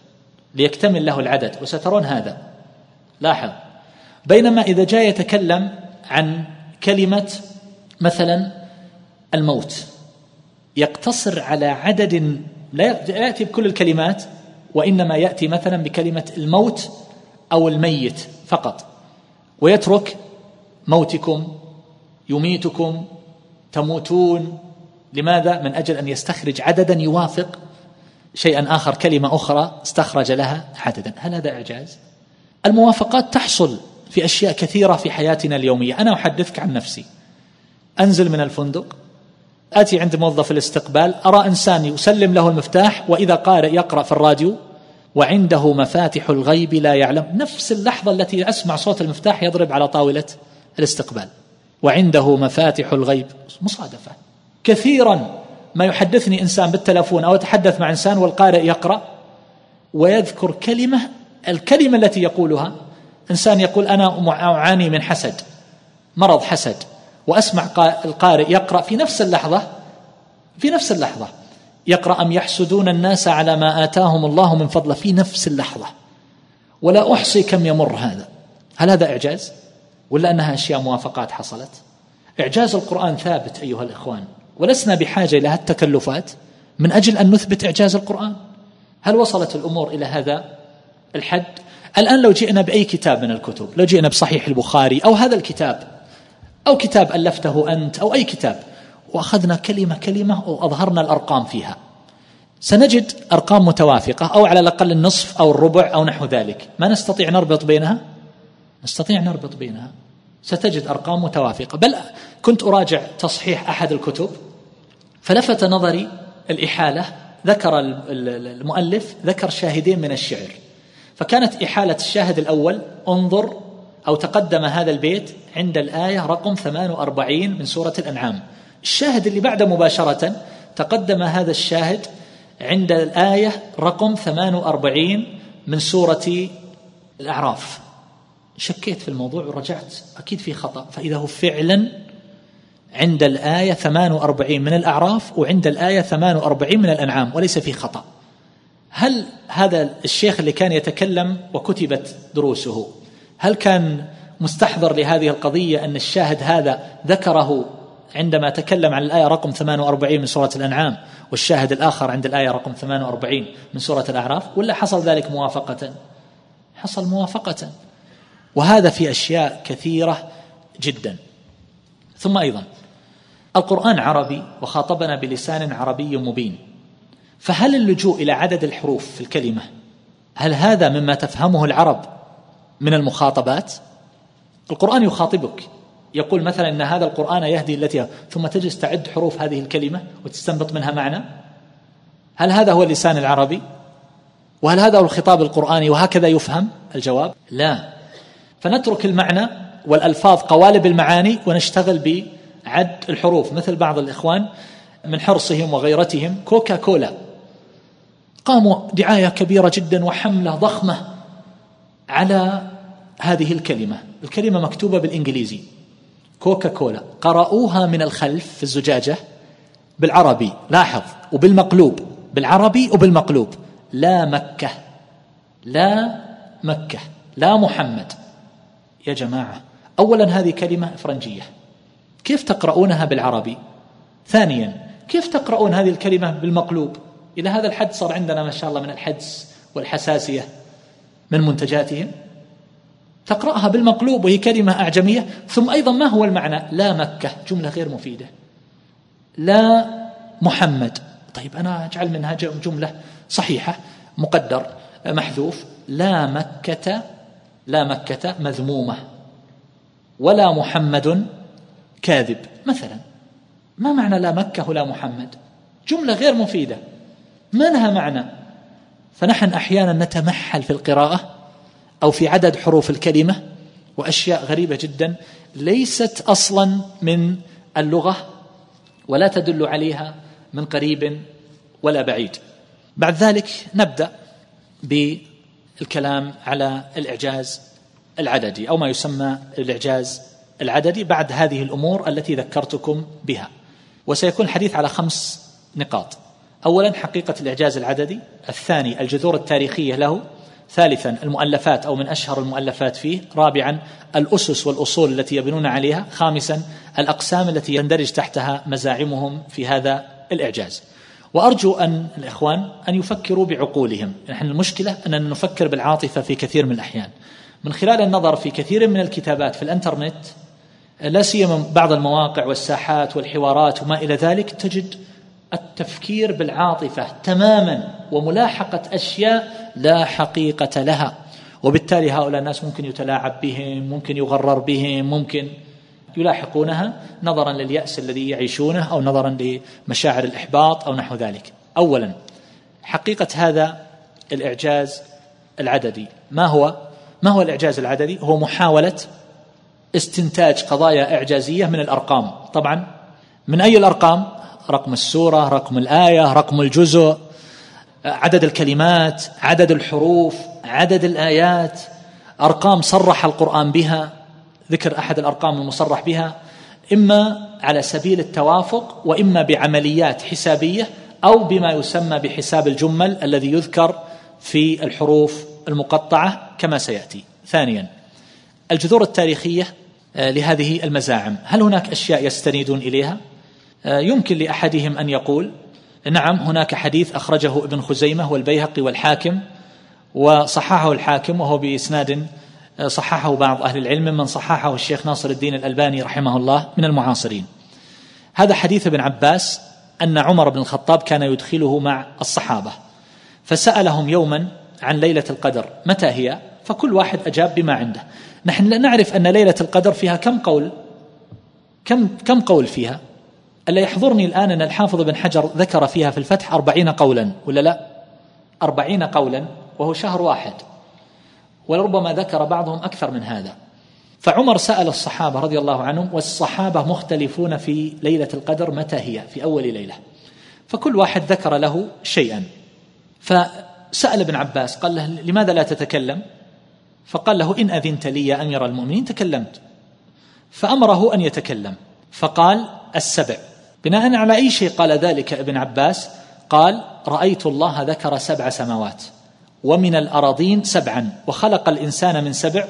ليكتمل له العدد، وسترون هذا. لاحظ، بينما إذا جاء يتكلم عن كلمة مثلا الموت يقتصر على عدد، لا يأتي بكل الكلمات، وإنما يأتي مثلا بكلمة الموت أو الميت فقط، ويترك موتكم، يميتكم، تموتون. لماذا؟ من أجل أن يستخرج عددا يوافق شيئا آخر، كلمة أخرى استخرج لها عددا. هل هذا إعجاز؟ الموافقات تحصل في أشياء كثيرة في حياتنا اليومية. أنا أحدثك عن نفسي، أنزل من الفندق، آتي عند موظف الاستقبال، أرى إنسان يسلم له المفتاح، وإذا قارئ يقرأ في الراديو وعنده مفاتح الغيب لا يعلم، نفس اللحظة التي أسمع صوت المفتاح يضرب على طاولة الاستقبال، وعنده مفاتح الغيب. مصادفة. كثيرا ما يحدثني إنسان بالتلفون أو أتحدث مع إنسان والقارئ يقرأ ويذكر كلمة، الكلمة التي يقولها إنسان يقول أنا أعاني من حسد، مرض حسد، وأسمع القارئ يقرأ في نفس اللحظة في نفس اللحظة يقرأ أم يحسدون الناس على ما آتاهم الله من فضله في نفس اللحظة، ولا أحصي كم يمر هذا. هل هذا إعجاز؟ ولا أنها أشياء موافقات حصلت؟ إعجاز القرآن ثابت أيها الإخوان، ولسنا بحاجة إلى التكلفات من أجل أن نثبت إعجاز القرآن. هل وصلت الأمور إلى هذا الحد؟ الآن لو جئنا بأي كتاب من الكتب، لو جئنا بصحيح البخاري أو هذا الكتاب أو كتاب ألفته أنت أو أي كتاب، وأخذنا كلمة كلمة وأظهرنا الأرقام فيها، سنجد أرقام متوافقة، أو على الأقل النصف أو الربع أو نحو ذلك. ما نستطيع نربط بينها؟ نستطيع نربط بينها، ستجد أرقام متوافقة. بل كنت أراجع تصحيح أحد الكتب فلفت نظري الإحالة، ذكر المؤلف ذكر شاهدين من الشعر، فكانت إحالة الشاهد الأول انظر أو تقدم هذا البيت عند الآية رقم ثمانية وأربعين من سورة الأنعام. الشاهد اللي بعد مباشرة تقدم هذا الشاهد عند الآية رقم ثمانية وأربعين من سورة الأعراف. شكيت في الموضوع ورجعت، أكيد في خطأ، فإذا هو فعلا عند الآية ثمانية وأربعين من الأعراف وعند الآية ثمانية وأربعين من الأنعام، وليس في خطأ. هل هذا الشيخ اللي كان يتكلم وكتبت دروسه هل كان مستحضر لهذه القضية أن الشاهد هذا ذكره عندما تكلم عن الآية رقم ثمانية وأربعين من سورة الأنعام، والشاهد الآخر عند الآية رقم ثمانية وأربعين من سورة الأعراف، ولا حصل ذلك موافقة؟ حصل موافقة. وهذا في أشياء كثيرة جدا. ثم أيضا القرآن عربي وخاطبنا بلسان عربي مبين، فهل اللجوء إلى عدد الحروف في الكلمة هل هذا مما تفهمه العرب من المخاطبات؟ القرآن يخاطبك، يقول مثلا إن هذا القرآن يهدي التي، ثم تجلس تعد حروف هذه الكلمة وتستنبط منها معنى. هل هذا هو اللسان العربي؟ وهل هذا هو الخطاب القرآني وهكذا يفهم؟ الجواب لا. فنترك المعنى والألفاظ قوالب المعاني ونشتغل بعد الحروف، مثل بعض الإخوان من حرصهم وغيرتهم كوكا كولا قاموا دعاية كبيرة جدا وحملة ضخمة على هذه الكلمة. الكلمة مكتوبة بالإنجليزي كوكا كولا، قرأوها من الخلف في الزجاجة بالعربي، لاحظ، وبالمقلوب، بالعربي وبالمقلوب. لا مكة، لا مكة، لا محمد. يا جماعة، أولا هذه كلمة فرنجية، كيف تقرؤونها بالعربي؟ ثانيا، كيف تقرؤون هذه الكلمة بالمقلوب؟ إلى هذا الحد صار عندنا ما شاء الله من الحدس والحساسية من منتجاتهم، تقرأها بالمقلوب وهي كلمة أعجمية. ثم أيضا ما هو المعنى؟ لا مكة، جملة غير مفيدة. لا محمد، طيب أنا أجعل منها جملة صحيحة، مقدر محذوف. لا مكة، لا مكة مذمومة، ولا محمد كاذب مثلا. ما معنى لا مكة ولا محمد؟ جملة غير مفيدة ما لها معنى. فنحن أحيانا نتمحل في القراءة أو في عدد حروف الكلمة، وأشياء غريبة جدا ليست أصلا من اللغة ولا تدل عليها من قريب ولا بعيد. بعد ذلك نبدأ بالكلام على الإعجاز العددي أو ما يسمى الإعجاز العددي بعد هذه الأمور التي ذكرتكم بها. وسيكون الحديث على خمس نقاط: أولا حقيقة الإعجاز العددي، الثاني الجذور التاريخية له، ثالثا المؤلفات أو من أشهر المؤلفات فيه، رابعا الأسس والأصول التي يبنون عليها، خامسا الأقسام التي يندرج تحتها مزاعمهم في هذا الإعجاز. وأرجو أن الإخوان أن يفكروا بعقولهم. نحن المشكلة أننا نفكر بالعاطفة في كثير من الأحيان. من خلال النظر في كثير من الكتابات في الانترنت، لا سيما بعض المواقع والساحات والحوارات وما إلى ذلك، تجد التفكير بالعاطفة تماما وملاحقة أشياء لا حقيقة لها، وبالتالي هؤلاء الناس ممكن يتلاعب بهم، ممكن يغرر بهم، ممكن يلاحقونها نظرا لليأس الذي يعيشونه أو نظرا لمشاعر الإحباط أو نحو ذلك. أولا حقيقة هذا الإعجاز العددي. ما هو؟ ما هو الإعجاز العددي؟ هو محاولة استنتاج قضايا إعجازية من الأرقام. طبعا من أي الأرقام؟ رقم السورة، رقم الآية، رقم الجزء، عدد الكلمات، عدد الحروف، عدد الآيات، أرقام صرح القرآن بها، ذكر أحد الأرقام المصرح بها، إما على سبيل التوافق وإما بعمليات حسابية أو بما يسمى بحساب الجمل الذي يذكر في الحروف المقطعة كما سيأتي. ثانيا الجذور التاريخية لهذه المزاعم. هل هناك أشياء يستندون إليها؟ يمكن لأحدهم أن يقول نعم هناك حديث أخرجه ابن خزيمة والبيهقي والحاكم وصححه الحاكم وهو بإسناد صححه بعض أهل العلم من صححه الشيخ ناصر الدين الألباني رحمه الله من المعاصرين. هذا حديث ابن عباس أن عمر بن الخطاب كان يدخله مع الصحابة، فسألهم يوما عن ليلة القدر متى هي، فكل واحد أجاب بما عنده. نحن نعرف أن ليلة القدر فيها كم قول، كم, كم قول فيها؟ ألا يحضرني الآن أن الحافظ بن حجر ذكر فيها في الفتح أربعين قولا ولا لا؟ أربعين قولا وهو شهر واحد، ولربما ذكر بعضهم أكثر من هذا. فعمر سأل الصحابة رضي الله عنهم، والصحابة مختلفون في ليلة القدر متى هي في أول ليلة، فكل واحد ذكر له شيئا. فسأل ابن عباس قال له لماذا لا تتكلم؟ فقال له إن أذنت لي يا أمير المؤمنين تكلمت. فأمره أن يتكلم فقال السبع. بناء على أي شيء قال ذلك ابن عباس؟ قال رأيت الله ذكر سبع سماوات ومن الأراضين سبعا وخلق الإنسان من سبع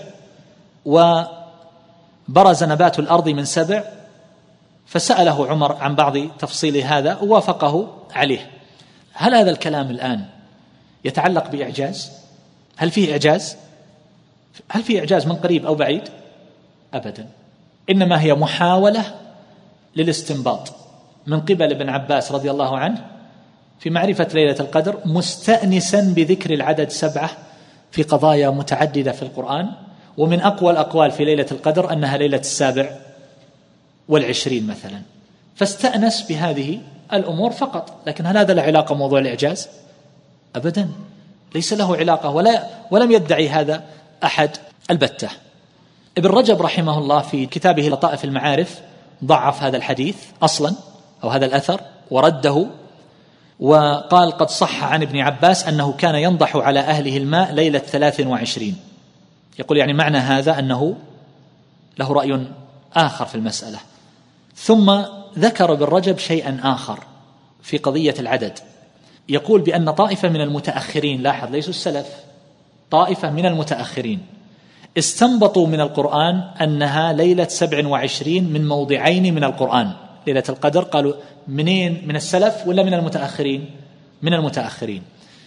وبرز نبات الأرض من سبع. فسأله عمر عن بعض تفصيل هذا ووافقه عليه. هل هذا الكلام الآن يتعلق بإعجاز؟ هل فيه إعجاز؟ هل فيه إعجاز من قريب أو بعيد؟ أبدا، إنما هي محاولة للاستنباط من قبل ابن عباس رضي الله عنه في معرفة ليلة القدر، مستأنسا بذكر العدد سبعة في قضايا متعددة في القرآن. ومن أقوى الأقوال في ليلة القدر أنها ليلة السابع والعشرين مثلا، فاستأنس بهذه الأمور فقط. لكن هل هذا له علاقة بموضوع الإعجاز؟ أبدا، ليس له علاقة، ولا ولم يدعي هذا أحد البتة. ابن رجب رحمه الله في كتابه لطائف المعارف ضعف هذا الحديث أصلا أو هذا الأثر ورده، وقال قد صح عن ابن عباس أنه كان ينضح على أهله الماء ليلة ثلاث وعشرين. يقول يعني معنى هذا أنه له رأي آخر في المسألة. ثم ذكر ابن رجب شيئا آخر في قضية العدد. يقول بأن طائفة من المتأخرين، لاحظ ليسوا السلف، طائفة من المتأخرين استنبطوا من القرآن أنها ليلة سبع وعشرين من موضعين من القرآن. ليلة القدر قالوا منين؟ من السلف ولا من المتأخرين؟ من المتأخرين.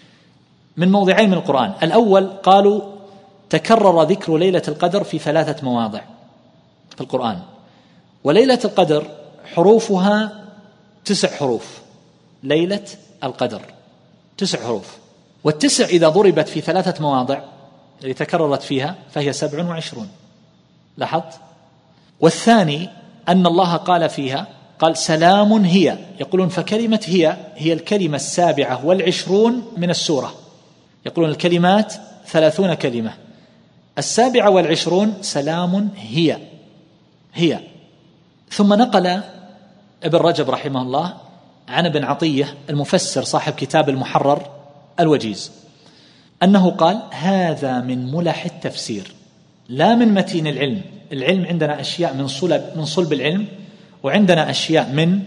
من موضعين من القرآن. الأول قالوا تكرر ذكر ليلة القدر في ثلاثة مواضع في القرآن، وليلة القدر حروفها تسع حروف. ليلة القدر تسع حروف، والتسع إذا ضربت في ثلاثة مواضع اللي تكررت فيها فهي سبع وعشرون. لاحظت؟ والثاني أن الله قال فيها، قال سلام هي، يقولون فكلمة هي هي الكلمة السابعة والعشرون من السورة. يقولون الكلمات ثلاثون كلمة، السابعة والعشرون سلام هي هي. ثم نقل ابن رجب رحمه الله عن ابن عطية المفسر صاحب كتاب المحرر الوجيز أنه قال هذا من ملح التفسير لا من متين العلم. العلم عندنا أشياء من صلب من صلب العلم، وعندنا أشياء من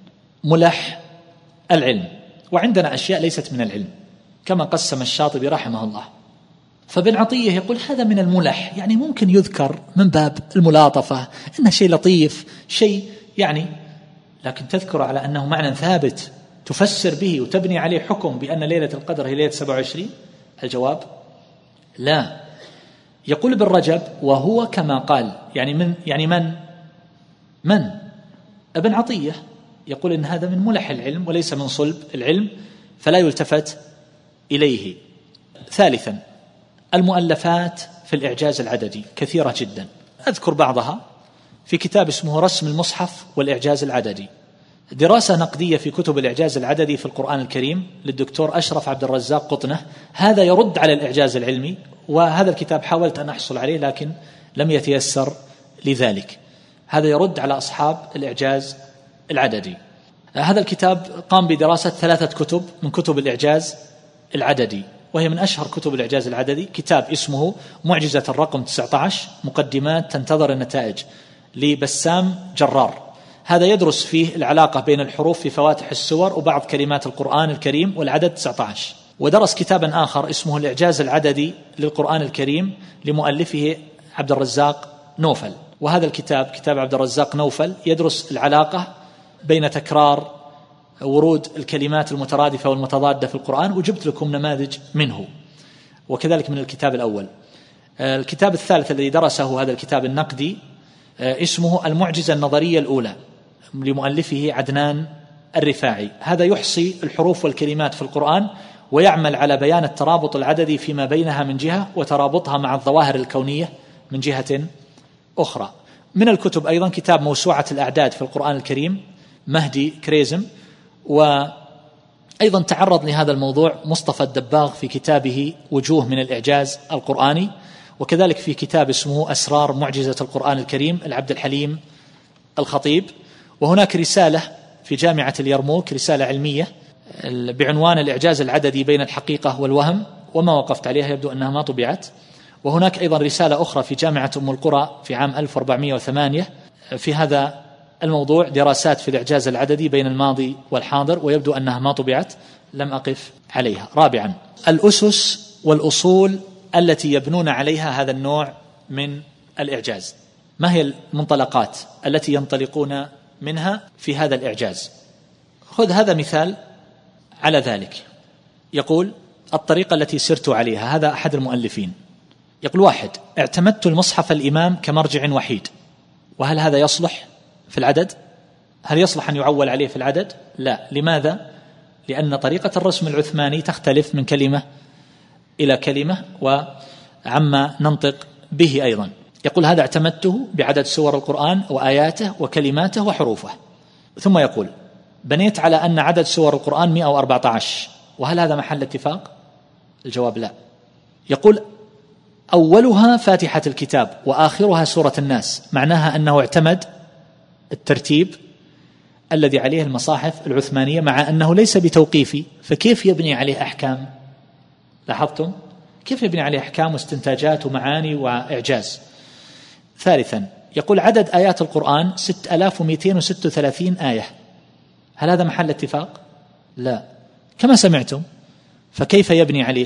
ملح العلم، وعندنا أشياء ليست من العلم، كما قسم الشاطبي رحمه الله. فابن عطية يقول هذا من الملح، يعني ممكن يذكر من باب الملاطفة، إنه شيء لطيف، شيء يعني، لكن تذكر على أنه معنى ثابت تفسر به وتبني عليه حكم بأن ليلة القدر هي ليلة سبعة وعشرين؟ الجواب لا. يقول ابن رجب وهو كما قال، يعني من يعني من من ابن عطية يقول إن هذا من ملح العلم وليس من صلب العلم، فلا يلتفت إليه. ثالثا المؤلفات في الإعجاز العددي كثيرة جدا، أذكر بعضها في كتاب اسمه رسم المصحف والإعجاز العددي، دراسة نقدية في كتب الإعجاز العددي في القرآن الكريم للدكتور أشرف عبد الرزاق قطنة. هذا يرد على الإعجاز العلمي، وهذا الكتاب حاولت أن أحصل عليه لكن لم يتيسر لذلك. هذا يرد على أصحاب الإعجاز العددي. هذا الكتاب قام بدراسة ثلاثة كتب من كتب الإعجاز العددي، وهي من أشهر كتب الإعجاز العددي. كتاب اسمه معجزة الرقم تسعة عشر مقدمات تنتظر النتائج لبسام جرار. هذا يدرس فيه العلاقة بين الحروف في فواتح السور وبعض كلمات القرآن الكريم والعدد تسعة عشر. ودرس كتابا آخر اسمه الإعجاز العددي للقرآن الكريم لمؤلفه عبد الرزاق نوفل. وهذا الكتاب كتاب عبد الرزاق نوفل يدرس العلاقة بين تكرار ورود الكلمات المترادفة والمتضادة في القرآن، وجبت لكم نماذج منه، وكذلك من الكتاب الأول. الكتاب الثالث الذي درسه هذا الكتاب النقدي اسمه المعجزة النظرية الأولى لمؤلفه عدنان الرفاعي. هذا يحصي الحروف والكلمات في القرآن ويعمل على بيان الترابط العددي فيما بينها من جهة، وترابطها مع الظواهر الكونية من جهة أخرى. من الكتب أيضا كتاب موسوعة الأعداد في القرآن الكريم مهدي كريزم، وأيضا تعرض لهذا الموضوع مصطفى الدباغ في كتابه وجوه من الإعجاز القرآني، وكذلك في كتاب اسمه أسرار معجزة القرآن الكريم العبد الحليم الخطيب. وهناك رسالة في جامعة اليرموك، رسالة علمية بعنوان الإعجاز العددي بين الحقيقة والوهم، وما وقفت عليها يبدو أنها ما طبعت. وهناك أيضا رسالة أخرى في جامعة أم القرى في عام ألف وأربعمائة وثمانية في هذا الموضوع، دراسات في الإعجاز العددي بين الماضي والحاضر، ويبدو أنها ما طبعت، لم أقف عليها. رابعا الأسس والأصول التي يبنون عليها هذا النوع من الإعجاز. ما هي المنطلقات التي ينطلقون منها في هذا الإعجاز؟ خذ هذا مثال على ذلك. يقول الطريقة التي سرت عليها، هذا أحد المؤلفين يقول: واحد، اعتمدت المصحف الإمام كمرجع وحيد. وهل هذا يصلح في العدد؟ هل يصلح أن يعول عليه في العدد؟ لا. لماذا؟ لأن طريقة الرسم العثماني تختلف من كلمة إلى كلمة وعما ننطق به أيضا. يقول هذا اعتمدته بعدد سور القرآن وآياته وكلماته وحروفه. ثم يقول بنيت على أن عدد سور القرآن مئة وأربعة عشر. وهل هذا محل اتفاق؟ الجواب لا. يقول أولها فاتحة الكتاب وآخرها سورة الناس، معناها أنه اعتمد الترتيب الذي عليه المصاحف العثمانية، مع أنه ليس بتوقيفي، فكيف يبني عليه أحكام؟ لاحظتم كيف يبني عليه أحكام واستنتاجات ومعاني وإعجاز. ثالثا يقول عدد آيات القرآن ستة آلاف ومئتين وستة وثلاثين آية. هل هذا محل اتفاق؟ لا، كما سمعتم. فكيف يبني عليه؟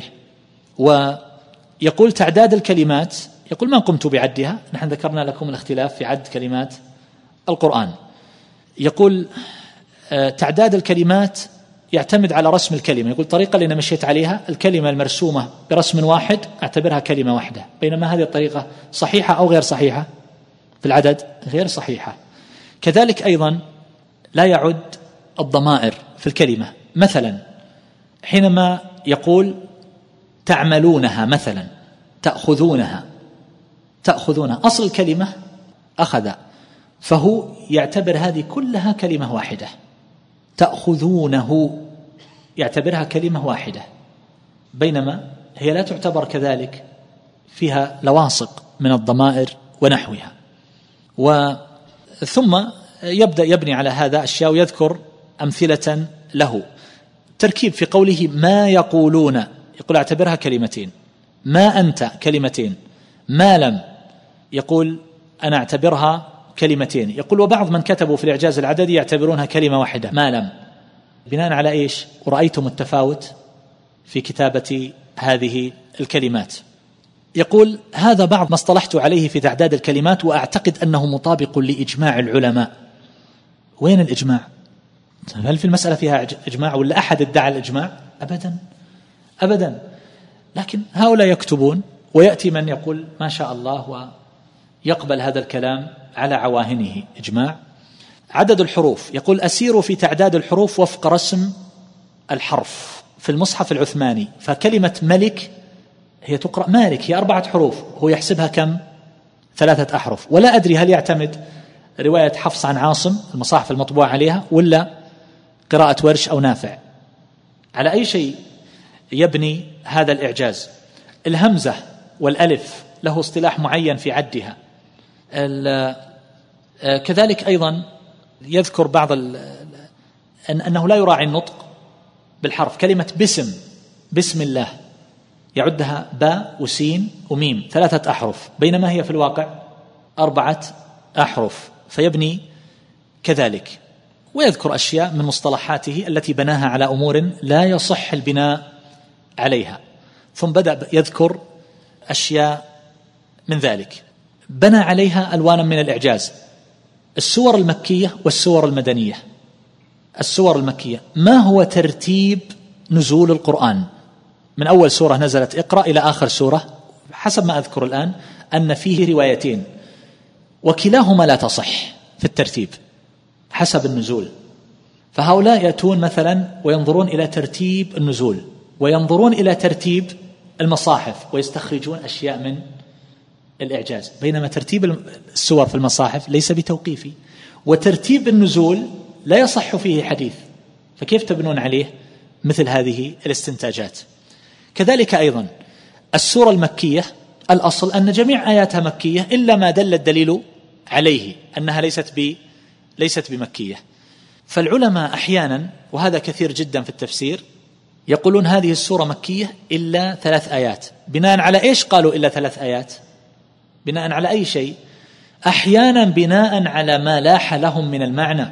ويقول تعداد الكلمات، يقول ما قمت بعدها، نحن ذكرنا لكم الاختلاف في عد كلمات القرآن. يقول تعداد الكلمات يعتمد على رسم الكلمة. يقول الطريقة اللي أنا مشيت عليها الكلمة المرسومة برسم واحد أعتبرها كلمة واحدة، بينما هذه الطريقة صحيحة أو غير صحيحة في العدد؟ غير صحيحة. كذلك أيضا لا يعد الضمائر في الكلمة. مثلا حينما يقول تعملونها مثلا، تأخذونها، تأخذونها أصل الكلمة أخذ، فهو يعتبر هذه كلها كلمة واحدة. تأخذونه يعتبرها كلمة واحدة، بينما هي لا تعتبر كذلك، فيها لواصق من الضمائر ونحوها. وثم يبدأ يبني على هذا أشياء ويذكر أمثلة له. تركيب في قوله ما يقولون، يقول اعتبرها كلمتين. ما أنت كلمتين. ما لم، يقول أنا اعتبرها كلمتين. يقول وبعض من كتبوا في الإعجاز العددي يعتبرونها كلمة واحدة ما لم. بناء على إيش؟ ورأيتم التفاوت في كتابة هذه الكلمات. يقول هذا بعض ما اصطلحت عليه في تعداد الكلمات، وأعتقد أنه مطابق لإجماع العلماء. وين الإجماع؟ هل في المسألة فيها إجماع ولا أحد ادعى الإجماع؟ أبدا أبدا. لكن هؤلاء يكتبون، ويأتي من يقول ما شاء الله ويقبل هذا الكلام على عواهنه إجماع. عدد الحروف، يقول أسير في تعداد الحروف وفق رسم الحرف في المصحف العثماني، فكلمة ملك هي تقرأ مالك، هي أربعة حروف، هو يحسبها كم؟ ثلاثة أحرف. ولا أدري هل يعتمد رواية حفص عن عاصم المصاحف المطبوع عليها ولا قراءة ورش أو نافع. على أي شيء يبني هذا الإعجاز. الهمزة والألف له اصطلاح معين في عدها. كذلك أيضا يذكر بعض أنه لا يراعي النطق بالحرف. كلمة بسم، بسم الله، يعدها باء وسين وميم، ثلاثة أحرف، بينما هي في الواقع أربعة أحرف، فيبني كذلك. ويذكر أشياء من مصطلحاته التي بناها على أمور لا يصح البناء عليها. ثم بدأ يذكر أشياء من ذلك بنى عليها ألوانا من الإعجاز. السور المكية والسور المدنية. السور المكية ما هو ترتيب نزول القرآن من أول سورة نزلت اقرأ إلى آخر سورة؟ حسب ما أذكر الآن أن فيه روايتين وكلاهما لا تصح في الترتيب حسب النزول. فهؤلاء يأتون مثلا وينظرون إلى ترتيب النزول، وينظرون إلى ترتيب المصاحف، ويستخرجون أشياء من الإعجاز، بينما ترتيب السور في المصاحف ليس بتوقيفي، وترتيب النزول لا يصح فيه حديث، فكيف تبنون عليه مثل هذه الاستنتاجات؟ كذلك أيضا السورة المكية الأصل أن جميع آياتها مكية إلا ما دل الدليل عليه أنها ليست ب ليست بمكية. فالعلماء أحيانا، وهذا كثير جدا في التفسير، يقولون هذه السورة مكية إلا ثلاث آيات. بناء على إيش قالوا إلا ثلاث آيات؟ بناء على أي شيء؟ أحيانا بناء على ما لاح لهم من المعنى،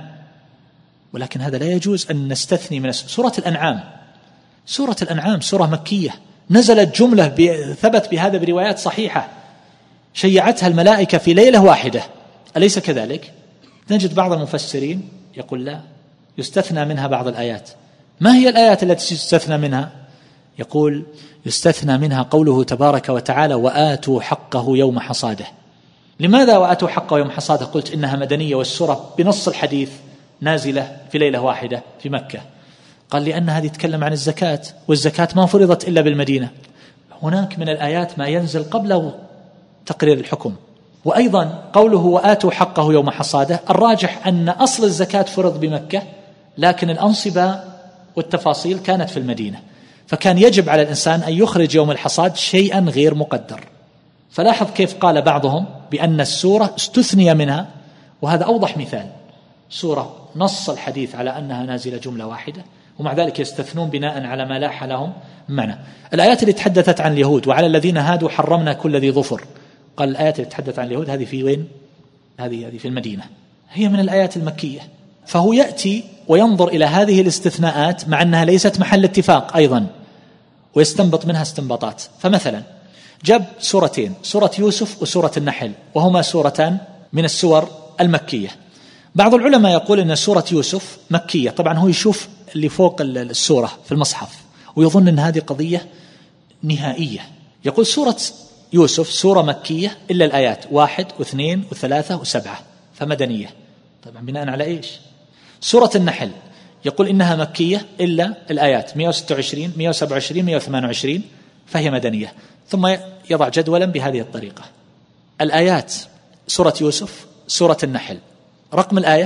ولكن هذا لا يجوز أن نستثني من سورة الأنعام. سورة الأنعام سورة مكية، نزلت جملة ثبت بهذا بروايات صحيحة شيعتها الملائكة في ليلة واحدة، أليس كذلك؟ نجد بعض المفسرين يقول لا، يستثنى منها بعض الآيات. ما هي الآيات التي يستثنى منها؟ يقول يستثنى منها قوله تبارك وتعالى وآتوا حقه يوم حصاده. لماذا وآتوا حقه يوم حصاده؟ قلت إنها مدنية والسورة بنص الحديث نازلة في ليلة واحدة في مكة. قال لأن هذه تتكلم عن الزكاة، والزكاة ما فرضت إلا بالمدينة. هناك من الآيات ما ينزل قبل تقرير الحكم. وأيضا قوله وآتوا حقه يوم حصاده، الراجح أن أصل الزكاة فرض بمكة، لكن الأنصبة والتفاصيل كانت في المدينة، فكان يجب على الإنسان أن يخرج يوم الحصاد شيئا غير مقدر. فلاحظ كيف قال بعضهم بأن السورة استثني منها، وهذا أوضح مثال. سورة نص الحديث على أنها نازلة جملة واحدة، ومع ذلك يستثنون بناء على ما لاح لهم معنى. الآيات اللي تحدثت عن اليهود وعلى الذين هادوا حرمنا كل ذي ظفر، قال الآيات اللي تحدثت عن اليهود هذه في وين؟ هذه هذه في المدينة، هي من الآيات المكية. فهو يأتي وينظر إلى هذه الاستثناءات مع أنها ليست محل اتفاق أيضا، ويستنبط منها استنباطات. فمثلا جاب سورتين، سورة يوسف وسورة النحل، وهما سورتان من السور المكية. بعض العلماء يقول أن سورة يوسف مكية، طبعا هو يشوف اللي فوق السورة في المصحف ويظن أن هذه قضية نهائية. يقول سورة يوسف سورة مكية إلا الآيات واحد واثنين وثلاثة وسبعة فمدنية. طبعا بناء على إيش؟ سورة النحل يقول إنها مكية إلا الآيات مئة وستة وعشرين مئة وسبعة وعشرين مئة وثمانية وعشرين فهي مدنية. ثم يضع جدولا بهذه الطريقة: الآيات سورة يوسف، سورة النحل، رقم الآية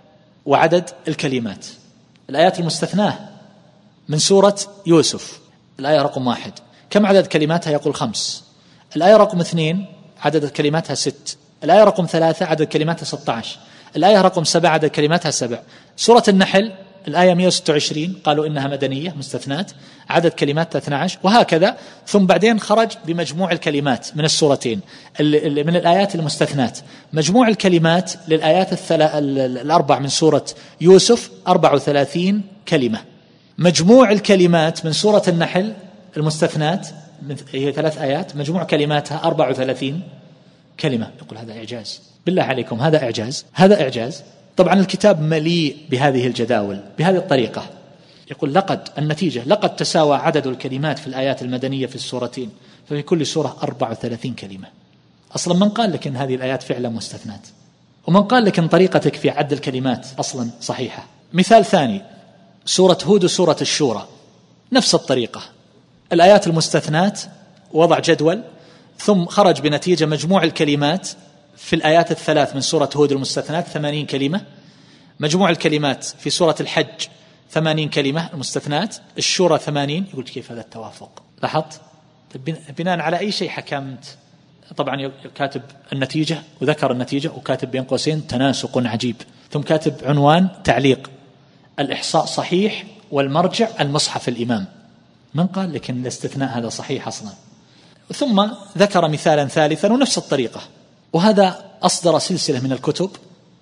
وعدد الكلمات. الآيات المستثناة من سورة يوسف الآية رقم واحد، كم عدد كلماتها؟ يقول خمس. الآية رقم اثنين عدد كلماتها ست. الآية رقم ثلاثة عدد كلماتها ستة عشر. الآية رقم سبعة عدد كلماتها سبع. سورة النحل الآية مئة وستة وعشرين قالوا إنها مدنية مستثنات، عدد كلماتها اثنتا عشرة، وهكذا. ثم بعدين خرج بمجموع الكلمات من السورتين من الآيات المستثنات. مجموع الكلمات للآيات الأربع من سورة يوسف أربع وثلاثين كلمة. مجموع الكلمات من سورة النحل المستثنات هي ثلاث آيات، مجموع كلماتها أربع وثلاثين كلمة. يقول هذا إعجاز، بالله عليكم هذا إعجاز، هذا إعجاز. طبعا الكتاب مليء بهذه الجداول بهذه الطريقة. يقول لقد النتيجة لقد تساوى عدد الكلمات في الآيات المدنية في السورتين، ففي كل سورة أربع وثلاثين كلمة. أصلا من قال لك إن هذه الآيات فعلا مستثنات؟ ومن قال لك إن طريقتك في عد الكلمات أصلا صحيحة؟ مثال ثاني: سورة هود وسورة الشورى نفس الطريقة، الآيات المستثنات، وضع جدول، ثم خرج بنتيجة مجموع الكلمات في الآيات الثلاث من سورة هود المستثنات ثمانين كلمة، مجموع الكلمات في سورة الحج ثمانين كلمة المستثنات، الشورى ثمانين. يقول كيف هذا التوافق؟ لاحظت؟ بناء على أي شيء حكمت؟ طبعا كاتب النتيجة وذكر النتيجة وكاتب بين قوسين تناسق عجيب، ثم كاتب عنوان تعليق: الإحصاء صحيح والمرجع المصحف الإمام. من قال لك أن الاستثناء هذا صحيح أصلا؟ ثم ذكر مثالا ثالثا ونفس الطريقة، وهذا أصدر سلسلة من الكتب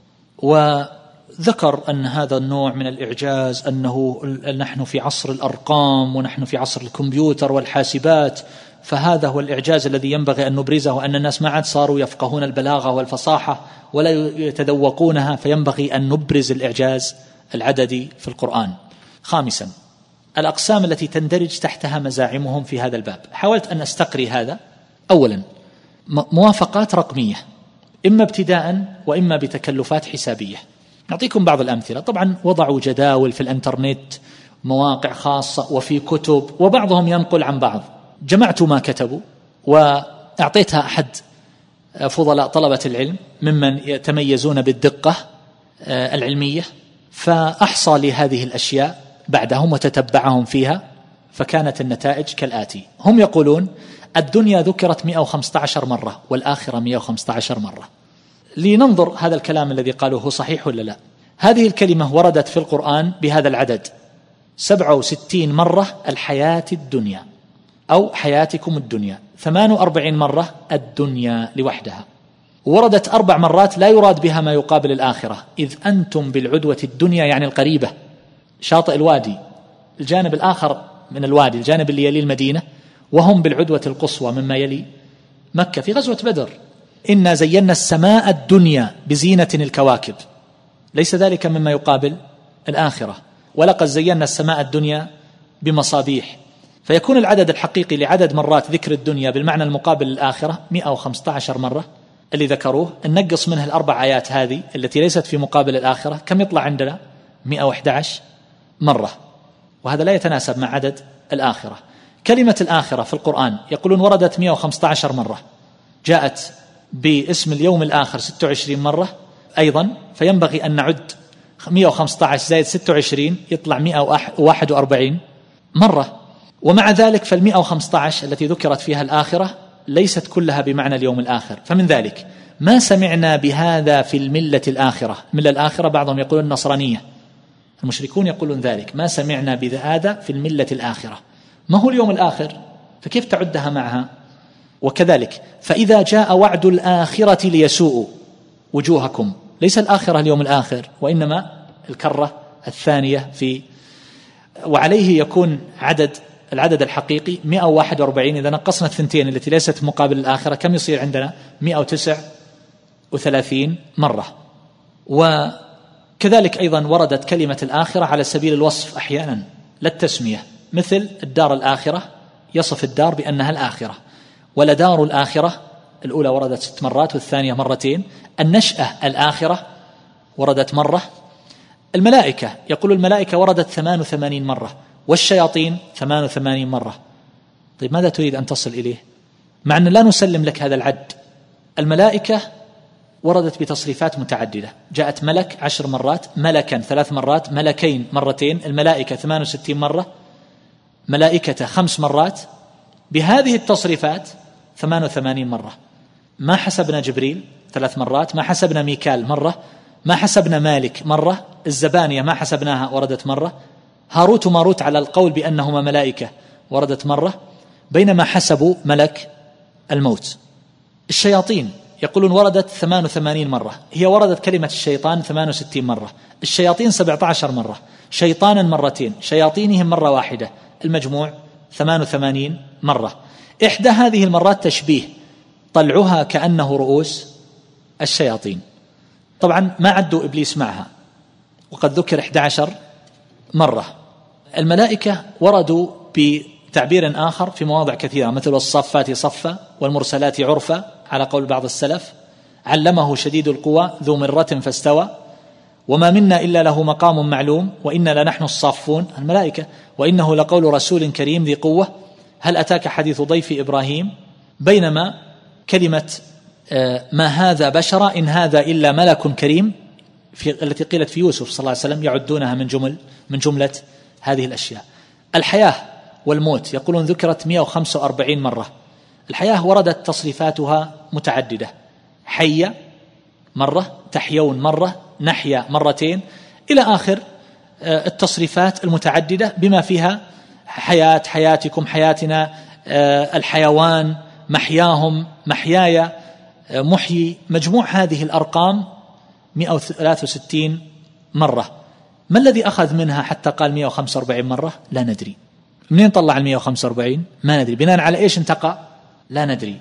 وذكر أن هذا النوع من الإعجاز أنه نحن في عصر الأرقام ونحن في عصر الكمبيوتر والحاسبات، فهذا هو الإعجاز الذي ينبغي أن نبرزه، وأن الناس ما عاد صاروا يفقهون البلاغة والفصاحة ولا يتذوقونها، فينبغي أن نبرز الإعجاز العددي في القرآن. خامسا: الأقسام التي تندرج تحتها مزاعمهم في هذا الباب. حاولت أن أستقري هذا. أولا موافقات رقمية، إما ابتداء وإما بتكلفات حسابية. نعطيكم بعض الأمثلة. طبعا وضعوا جداول في الانترنت، مواقع خاصة وفي كتب، وبعضهم ينقل عن بعض. جمعت ما كتبوا وأعطيتها أحد فضلاء طلبة العلم ممن يتميزون بالدقة العلمية، فأحصى لهذه الأشياء بعدهم وتتبعهم فيها، فكانت النتائج كالآتي: هم يقولون الدنيا ذكرت مئة وخمسة عشر مرة والآخرة مئة وخمسة عشر مرة. لننظر هذا الكلام الذي قالوه هو صحيح ولا لا. هذه الكلمة وردت في القرآن بهذا العدد: سبعة وستين مرة الحياة الدنيا أو حياتكم الدنيا، ثمان وأربعين مرة الدنيا لوحدها. وردت أربع مرات لا يراد بها ما يقابل الآخرة: إذ أنتم بالعدوة الدنيا، يعني القريبة، شاطئ الوادي، الجانب الآخر من الوادي، الجانب اللي يلي المدينة، وهم بالعدوة القصوى مما يلي مكة في غزوة بدر. إنا زينا السماء الدنيا بزينة الكواكب، ليس ذلك مما يقابل الآخرة. ولقد زينا السماء الدنيا بمصابيح. فيكون العدد الحقيقي لعدد مرات ذكر الدنيا بالمعنى المقابل للآخرة مئة وخمسة عشر مرة اللي ذكروه. ننقص منها الأربع آيات هذه التي ليست في مقابل الآخرة، كم يطلع عندنا؟ مئة وأحد عشر مرة، وهذا لا يتناسب مع عدد الآخرة. كلمة الآخرة في القرآن يقولون وردت مئة وخمسة عشر مرة، جاءت باسم اليوم الآخر ستة وعشرين مرة أيضا، فينبغي أن نعد مئة وخمسة عشر زائد ستة وعشرين يطلع مئة وواحد وأربعين مرة. ومع ذلك فالمئة وخمسة عشر التي ذكرت فيها الآخرة ليست كلها بمعنى اليوم الآخر. فمن ذلك ما سمعنا بهذا في الملة الآخرة. الملة الآخرة بعضهم يقولون النصرانية، المشركون يقولون ذلك: ما سمعنا بهذا في الملة الآخرة. ما هو اليوم الآخر؟ فكيف تعدها معها؟ وكذلك فإذا جاء وعد الآخرة ليسوءوا وجوهكم، ليس الآخرة اليوم الآخر، وإنما الكرة الثانية في، وعليه يكون عدد العدد الحقيقي مئة وواحد وأربعين. إذا نقصنا الثنتين التي ليست مقابل الآخرة كم يصير عندنا؟ مئة وتسعة وثلاثين مرة. وكذلك أيضا وردت كلمة الآخرة على سبيل الوصف أحيانا لا التسمية، مثل الدار الآخرة يصف الدار بأنها الآخرة، ولدار الآخرة الأولى وردت ست مرات والثانية مرتين. النشأة الآخرة وردت مرة. الملائكة يقول الملائكة وردت ثمان وثمانين مرة، والشياطين ثمان وثمانين مرة. طيب ماذا تريد أن تصل إليه؟ مع أن لا نسلم لك هذا العد. الملائكة وردت بتصريفات متعددة، جاءت ملك عشر مرات، ملكا ثلاث مرات، ملكين مرتين، الملائكة ثمان وستين مرة، ملائكة خمس مرات، بهذه التصريفات ثمان وثمانين مرة. ما حسبنا جبريل ثلاث مرات، ما حسبنا ميكال مرة، ما حسبنا مالك مرة، الزبانية ما حسبناها وردت مرة، هاروت وماروت على القول بأنهما ملائكة وردت مرة، بينما حسبوا ملك الموت. الشياطين يقولون وردت ثمان وثمانين مرة، هي وردت كلمة الشيطان ثمان وستين مرة، الشياطين سبعة عشر مرة، شيطانا مرتين، شياطينهم مرة واحدة، المجموع ثمان وثمانين مرة. إحدى هذه المرات تشبيه، طلعها كأنه رؤوس الشياطين. طبعا ما عدوا إبليس معها، وقد ذكر إحدى عشر مرة. الملائكة وردوا بتعبير آخر في مواضع كثيرة، مثل الصفات صفا والمرسلات عرفا على قول بعض السلف، علمه شديد القوى ذو مرة فاستوى، وما منا إلا له مقام معلوم وإنا لنحن الصافون. الملائكة. وإنه لقول رسول كريم ذي قوة، هل أتاك حديث ضيف إبراهيم. بينما كلمة ما هذا بشرا إن هذا إلا ملك كريم في التي قيلت في يوسف صلى الله عليه وسلم يعدونها من جمل من جملة هذه الأشياء. الحياة والموت يقولون ذكرت مئة وخمسة وأربعين مرة. الحياة وردت تصريفاتها متعددة، حية مرة، تحيون مرة، نحيا مرتين، إلى آخر التصريفات المتعددة بما فيها حياة، حياتكم، حياتنا، الحيوان، محياهم، محياي، محيي. مجموع هذه الأرقام مئة وثلاثة وستين مرة. ما الذي أخذ منها حتى قال مئة وخمسة وأربعين مرة؟ لا ندري. منين طلع المئة وخمسة وأربعين؟ ما ندري. بناء على إيش انتقى؟ لا ندري.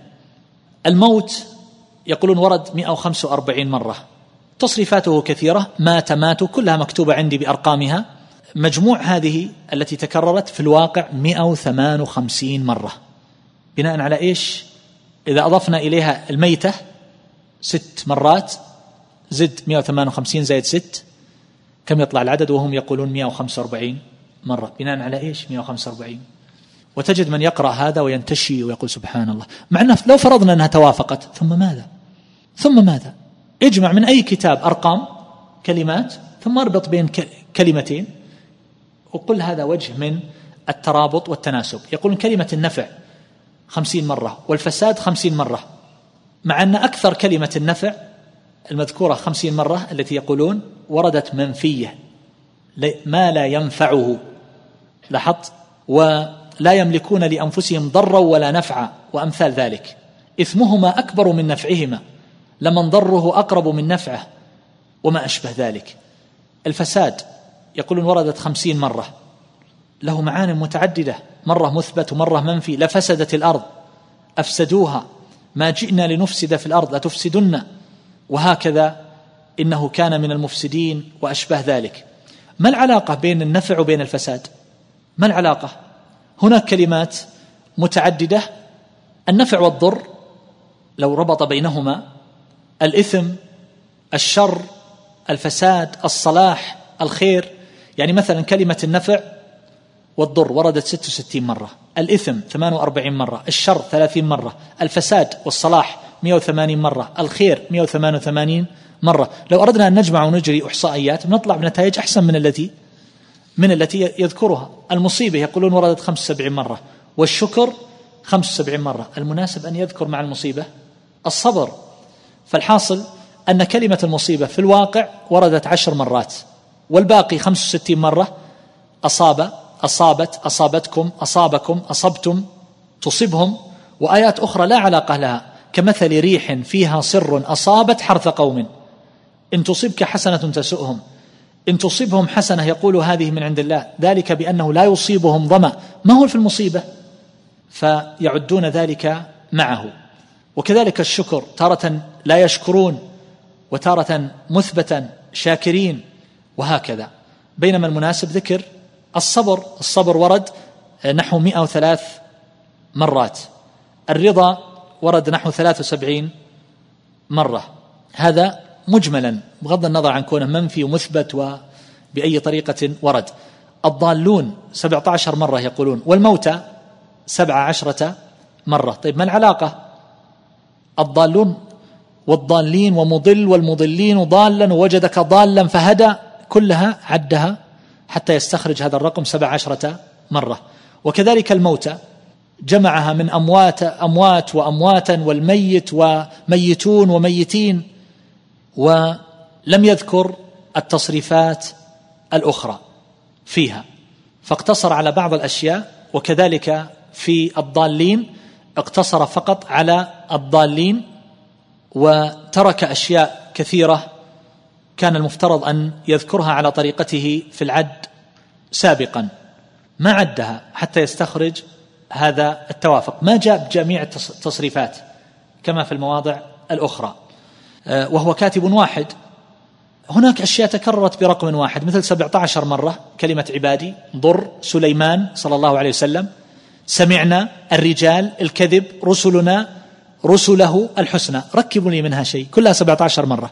الموت يقولون ورد مئة وخمسة وأربعين مرة، تصريفاته كثيرة، مات ماتوا كلها مكتوبة عندي بأرقامها. مجموع هذه التي تكررت في الواقع مئة وثمانية وخمسين مرة. بناء على إيش؟ إذا أضفنا إليها الميتة ست مرات، زد مئة وثمانية وخمسين زائد ست، كم يطلع العدد؟ وهم يقولون مئة وخمسة وأربعين مرة. بناء على إيش مئة وخمسة وأربعين؟ وتجد من يقرأ هذا وينتشي ويقول سبحان الله، مع أنه لو فرضنا أنها توافقت ثم ماذا؟ ثم ماذا؟ اجمع من أي كتاب أرقام كلمات ثم اربط بين كلمتين وقل هذا وجه من الترابط والتناسب. يقول كلمة النفع خمسين مرة والفساد خمسين مرة، مع أن أكثر كلمة النفع المذكورة خمسين مرة التي يقولون وردت منفية، ما لا ينفعه، لاحظت، ولا يملكون لأنفسهم ضرا ولا نفعا وأمثال ذلك، إثمهما أكبر من نفعهما، لمن ضره أقرب من نفعه وما أشبه ذلك. الفساد يقولون وردت خمسين مرة، له معاني متعددة، مرة مثبت ومرة منفي. لفسدت الأرض، أفسدوها، ما جئنا لنفسد في الأرض لتفسدن، وهكذا إنه كان من المفسدين وأشبه ذلك. ما العلاقة بين النفع وبين الفساد؟ ما العلاقة؟ هناك كلمات متعددة، النفع والضر لو ربط بينهما، الإثم، الشر، الفساد، الصلاح، الخير. يعني مثلا كلمة النفع والضر وردت ستة وستين مرة، الإثم ثمانية وأربعين مرة، الشر ثلاثين مرة، الفساد والصلاح مئة وثمانين مرة، الخير مئة وثمانية وثمانين مرة. لو أردنا أن نجمع ونجري إحصائيات نطلع بنتائج أحسن من التي من التي يذكرها. المصيبة يقولون وردت خمسة وسبعين مرة، والشكر خمسة وسبعين مرة. المناسب أن يذكر مع المصيبة الصبر. فالحاصل أن كلمة المصيبة في الواقع وردت عشر مرات، والباقي خمسة وستين مرة أصاب، أصابت، أصابتكم، أصابكم، أصبتم، تصبهم، وآيات أخرى لا علاقة لها، كمثل ريح فيها صر أصابت حرث قوم، إن تصبك حسنة تسؤهم، إن تصيبهم حسنة يقول هذه من عند الله، ذلك بأنه لا يصيبهم ظمأ، ما هو في المصيبة، فيعدون ذلك معه. وكذلك الشكر، تارة لا يشكرون وتارة مثبتا شاكرين، وهكذا. بينما المناسب ذكر الصبر، الصبر ورد نحو مئة وثلاث مرات، الرضا ورد نحو ثلاث وسبعين مرة. هذا مجملا بغض النظر عن كونه منفي ومثبت وبأي طريقة ورد. الضالون سبعة عشر مرة يقولون، والموتى سبع عشرة مرة. طيب ما العلاقة؟ الضالون والضالين ومضل والمضلين وضالا ووجدك ضالا فهدى، كلها عدها حتى يستخرج هذا الرقم سبع عشرة مرة. وكذلك الموتى جمعها من أموات أموات وأمواتا والميت وميتون وميتين، ولم يذكر التصريفات الأخرى فيها، فاقتصر على بعض الأشياء. وكذلك في الضالين اقتصر فقط على الضالين، وترك أشياء كثيرة كان المفترض أن يذكرها على طريقته في العد سابقا، ما عدها حتى يستخرج هذا التوافق. ما جاء بجميع التصريفات كما في المواضع الأخرى، وهو كاتب واحد. هناك أشياء تكررت برقم واحد، مثل سبعة عشر مرة كلمة عبادي، ضر، سليمان صلى الله عليه وسلم، سمعنا، الرجال، الكذب، رسلنا، رسله، الحسنى. ركبوا لي منها شيء، كلها سبعة عشر مرة.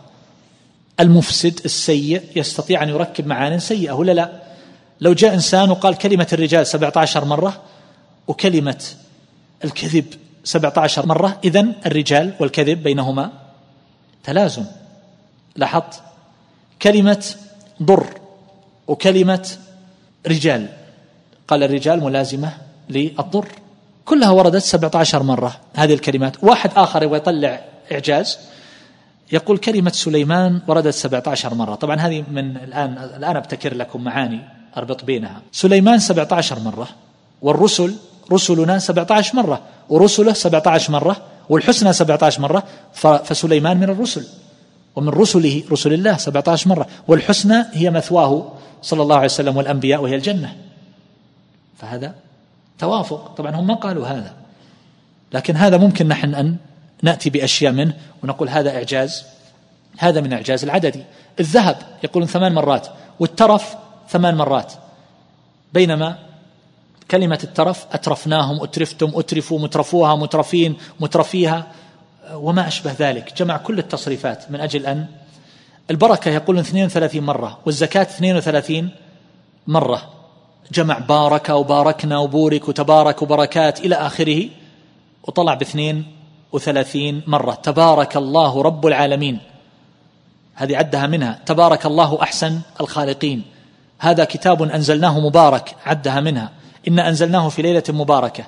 المفسد السيء يستطيع أن يركب معان سيئة ولا لا؟ لو جاء إنسان وقال كلمة الرجال سبعة عشر مرة وكلمة الكذب سبعة عشر مرة، إذن الرجال والكذب بينهما تلازم. لاحظت؟ كلمة ضر وكلمة رجال، قال الرجال ملازمة للضر، كلها وردت سبعة عشر مرة هذه الكلمات. واحد آخر يبغى يطلع إعجاز يقول كلمة سليمان وردت سبعة عشر مرة. طبعا هذه من الآن الآن أبتكر لكم معاني أربط بينها. سليمان سبعة عشر مرة، والرسل رسلنا سبعة عشر مرة، ورسله سبعة عشر مرة، والحسنى سبعة عشر مرة. فسليمان من الرسل، ومن رسله رسل الله سبعة عشر مرة، والحسنى هي مثواه صلى الله عليه وسلم والأنبياء وهي الجنة. فهذا توافق. طبعا هم ما قالوا هذا، لكن هذا ممكن نحن أن نأتي بأشياء منه ونقول هذا إعجاز، هذا من إعجاز العددي. الذهب يقولون ثمان مرات، والترف ثمان مرات، بينما كلمة الترف أترفناهم، أترفتم، أترفوا، مترفوها، مترفين، مترفيها، وما أشبه ذلك. جمع كل التصريفات من أجل أن البركة يقولون اثنين وثلاثين مرة، والزكاة اثنين وثلاثين مرة، جمع بارك وباركنا وبورك وتبارك وبركات إلى آخره، وطلع باثنين وثلاثين مرة. تبارك الله رب العالمين، هذه عدها منها. تبارك الله أحسن الخالقين، هذا كتاب أنزلناه مبارك، عدها منها. إن أنزلناه في ليلة مباركة.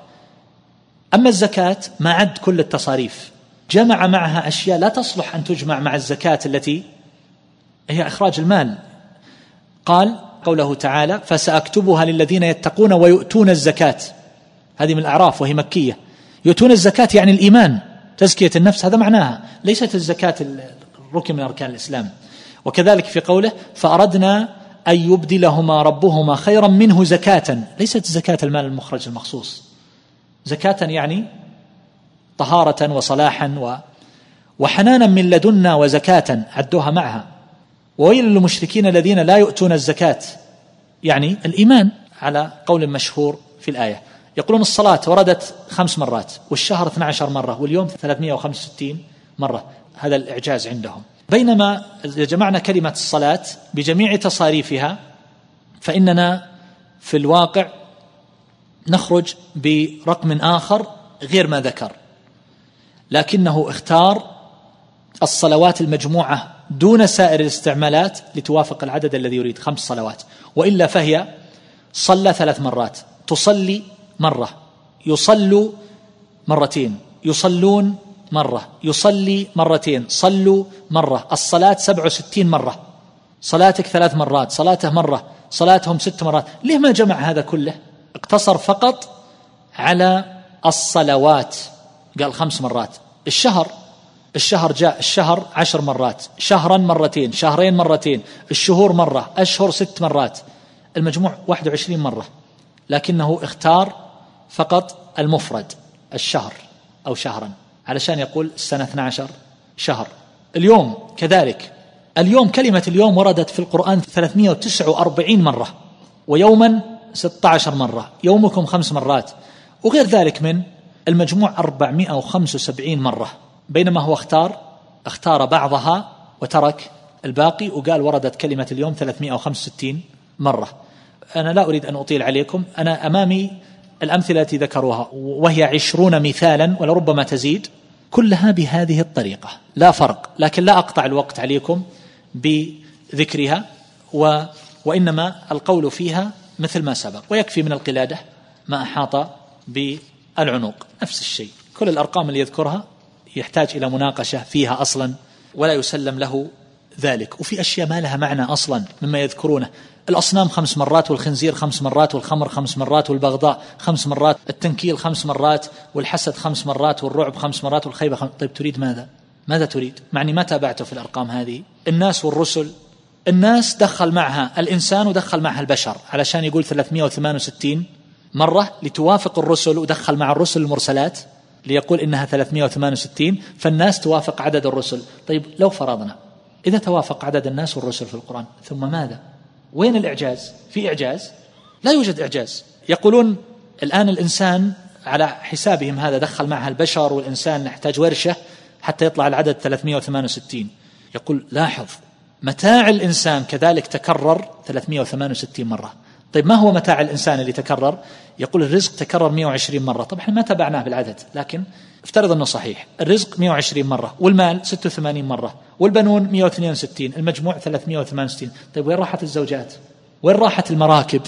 أما الزكاة ما عد كل التصاريف، جمع معها أشياء لا تصلح أن تجمع مع الزكاة التي هي إخراج المال. قال قوله تعالى فسأكتبها للذين يتقون ويؤتون الزكاة، هذه من الأعراف وهي مكية. يؤتون الزكاة يعني الإيمان، تزكية النفس، هذا معناها، ليست الزكاة الركن من أركان الإسلام. وكذلك في قوله فأردنا أن يبدلهما ربهما خيرا منه زكاة، ليست زكاة المال المخرج المخصوص، زكاة يعني طهارة وصلاحا و وحنانا من لدنا وزكاة، عدوها معها. وويل للمشركين الذين لا يؤتون الزكاة، يعني الإيمان، على قول مشهور في الآية. يقولون الصلاة وردت خمس مرات، والشهر اثنى عشر مرة، واليوم ثلاثمائة وخمسة وستين مرة، هذا الإعجاز عندهم. بينما جمعنا كلمة الصلاة بجميع تصاريفها، فإننا في الواقع نخرج برقم آخر غير ما ذكر، لكنه اختار الصلوات المجموعة دون سائر الاستعمالات لتوافق العدد الذي يريد، خمس صلوات. وإلا فهي صلى ثلاث مرات، تصلي مرة، يصلوا مرتين، يصلون مرة، يصلي مرتين، صلوا مرة. الصلاة سبع وستين مرة، صلاتك ثلاث مرات، صلاته مرة، صلاتهم ست مرات. ليه ما جمع هذا كله؟ اقتصر فقط على الصلوات، قال خمس مرات. الشهر الشهر جاء الشهر عشر مرات، شهرا مرتين، شهرين مرتين، الشهور مرة، أشهر ست مرات، المجموع واحد وعشرين مرة، لكنه اختار فقط المفرد الشهر أو شهرا علشان يقول السنة اثنا عشر شهر. اليوم كذلك، اليوم كلمة اليوم وردت في القرآن ثلاثمائة وتسعة وأربعين مرة، ويوما ستة عشر مرة، يومكم خمس مرات، وغير ذلك من المجموع أربعمائة وخمسة وسبعين مرة، بينما هو اختار اختار بعضها وترك الباقي، وقال وردت كلمة اليوم ثلاثمائة وخمسة وستين مرة. أنا لا أريد أن أطيل عليكم، أنا أمامي الأمثلة التي ذكروها وهي عشرون مثالا ولربما تزيد، كلها بهذه الطريقة لا فرق، لكن لا أقطع الوقت عليكم بذكرها، و وإنما القول فيها مثل ما سبق، ويكفي من القلادة ما أحاط بالعنق، نفس الشيء. كل الأرقام اللي يذكرها يحتاج إلى مناقشة فيها أصلا ولا يسلم له ذلك. وفي أشياء ما لها معنى أصلا مما يذكرونه، الأصنام خمس مرات، والخنزير خمس مرات، والخمر خمس مرات، والبغضاء خمس مرات، التنكيل خمس مرات، والحسد خمس مرات، والرعب خمس مرات، والخيبة خمس. طيب تريد ماذا؟ ماذا تريد؟ معني ما تابعته في الأرقام هذه. الناس والرسل، الناس دخل معها الإنسان ودخل معها البشر علشان يقول ثلاثمائة وثمانية وستين مرة لتوافق الرسل، ودخل مع الرسل المرسلات ليقول إنها ثلاثمائة وثمانية وستين، فالناس توافق عدد الرسل. طيب لو فرضنا إذا توافق عدد الناس والرسل في القرآن، ثم ماذا؟ وين الإعجاز؟ في إعجاز؟ لا يوجد إعجاز. يقولون الآن الإنسان على حسابهم هذا دخل معها البشر والإنسان نحتاج ورشة حتى يطلع العدد ثلاثمائة وثمانية وستين. يقول لاحظ متاع الإنسان كذلك تكرر ثلاثمائة وثمانية وستين مرة. طيب ما هو متاع الإنسان اللي تكرر؟ يقول الرزق تكرر مائة وعشرين مرة. طبعا احنا ما تبعناه بالعدد، لكن افترض أنه صحيح، الرزق مائة وعشرين مرة، والمال ستة وثمانين مرة، والبنون مائة واثنين وستين، المجموع ثلاثمائة وثمانية وستين. طيب وين راحت الزوجات؟ وين راحت المراكب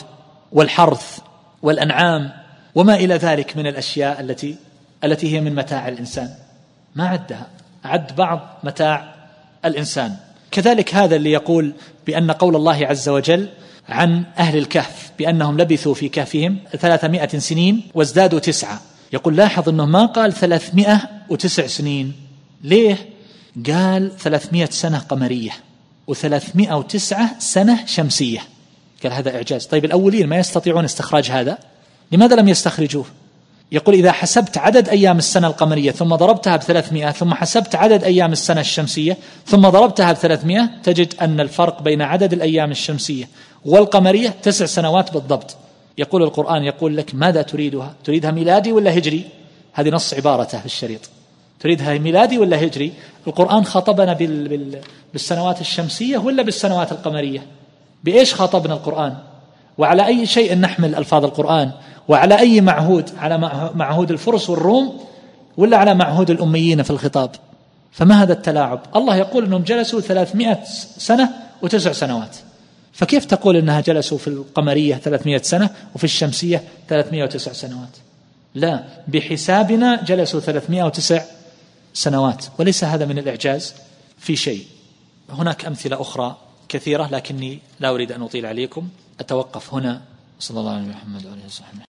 والحرث والأنعام وما إلى ذلك من الأشياء التي التي هي من متاع الإنسان؟ ما عدها، عد بعض متاع الإنسان. كذلك هذا اللي يقول بأن قول الله عز وجل عن أهل الكهف بأنهم لبثوا في كهفهم ثلاثمائة سنين وازدادوا تسعة، يقول لاحظ أنه ما قال ثلاثمائة وتسع سنين. ليه؟ قال ثلاثمائة سنة قمرية وثلاثمائة وتسعة سنة شمسية. قال هذا إعجاز. طيب الأولين ما يستطيعون استخراج هذا، لماذا لم يستخرجوه؟ يقول إذا حسبت عدد أيام السنة القمرية ثم ضربتها بثلاثمائة، ثم حسبت عدد أيام السنة الشمسية ثم ضربتها بثلاثمائة، تجد أن الفرق بين عدد الأيام الشمسية والقمرية تسع سنوات بالضبط. يقول القرآن يقول لك ماذا تريدها؟ تريدها ميلادي ولا هجري؟ هذه نص عبارته في الشريط، تريدها ميلادي ولا هجري؟ القرآن خاطبنا بال... بال... بالسنوات الشمسية ولا بالسنوات القمرية؟ بإيش خاطبنا القرآن؟ وعلى أي شيء نحمل ألفاظ القرآن؟ وعلى أي معهود؟ على معهود الفرس والروم ولا على معهود الأميين في الخطاب؟ فما هذا التلاعب؟ الله يقول أنهم جلسوا ثلاثمائة سنة وتسع سنوات، فكيف تقول أنها جلسوا في القمرية ثلاثمائة سنة وفي الشمسية ثلاثمائة وتسع سنوات؟ لا، بحسابنا جلسوا ثلاثمائة وتسع سنوات، وليس هذا من الإعجاز في شيء. هناك أمثلة أخرى كثيرة لكني لا أريد أن أطيل عليكم، أتوقف هنا. صلى الله عليه وسلم وعلى آله وصحبه.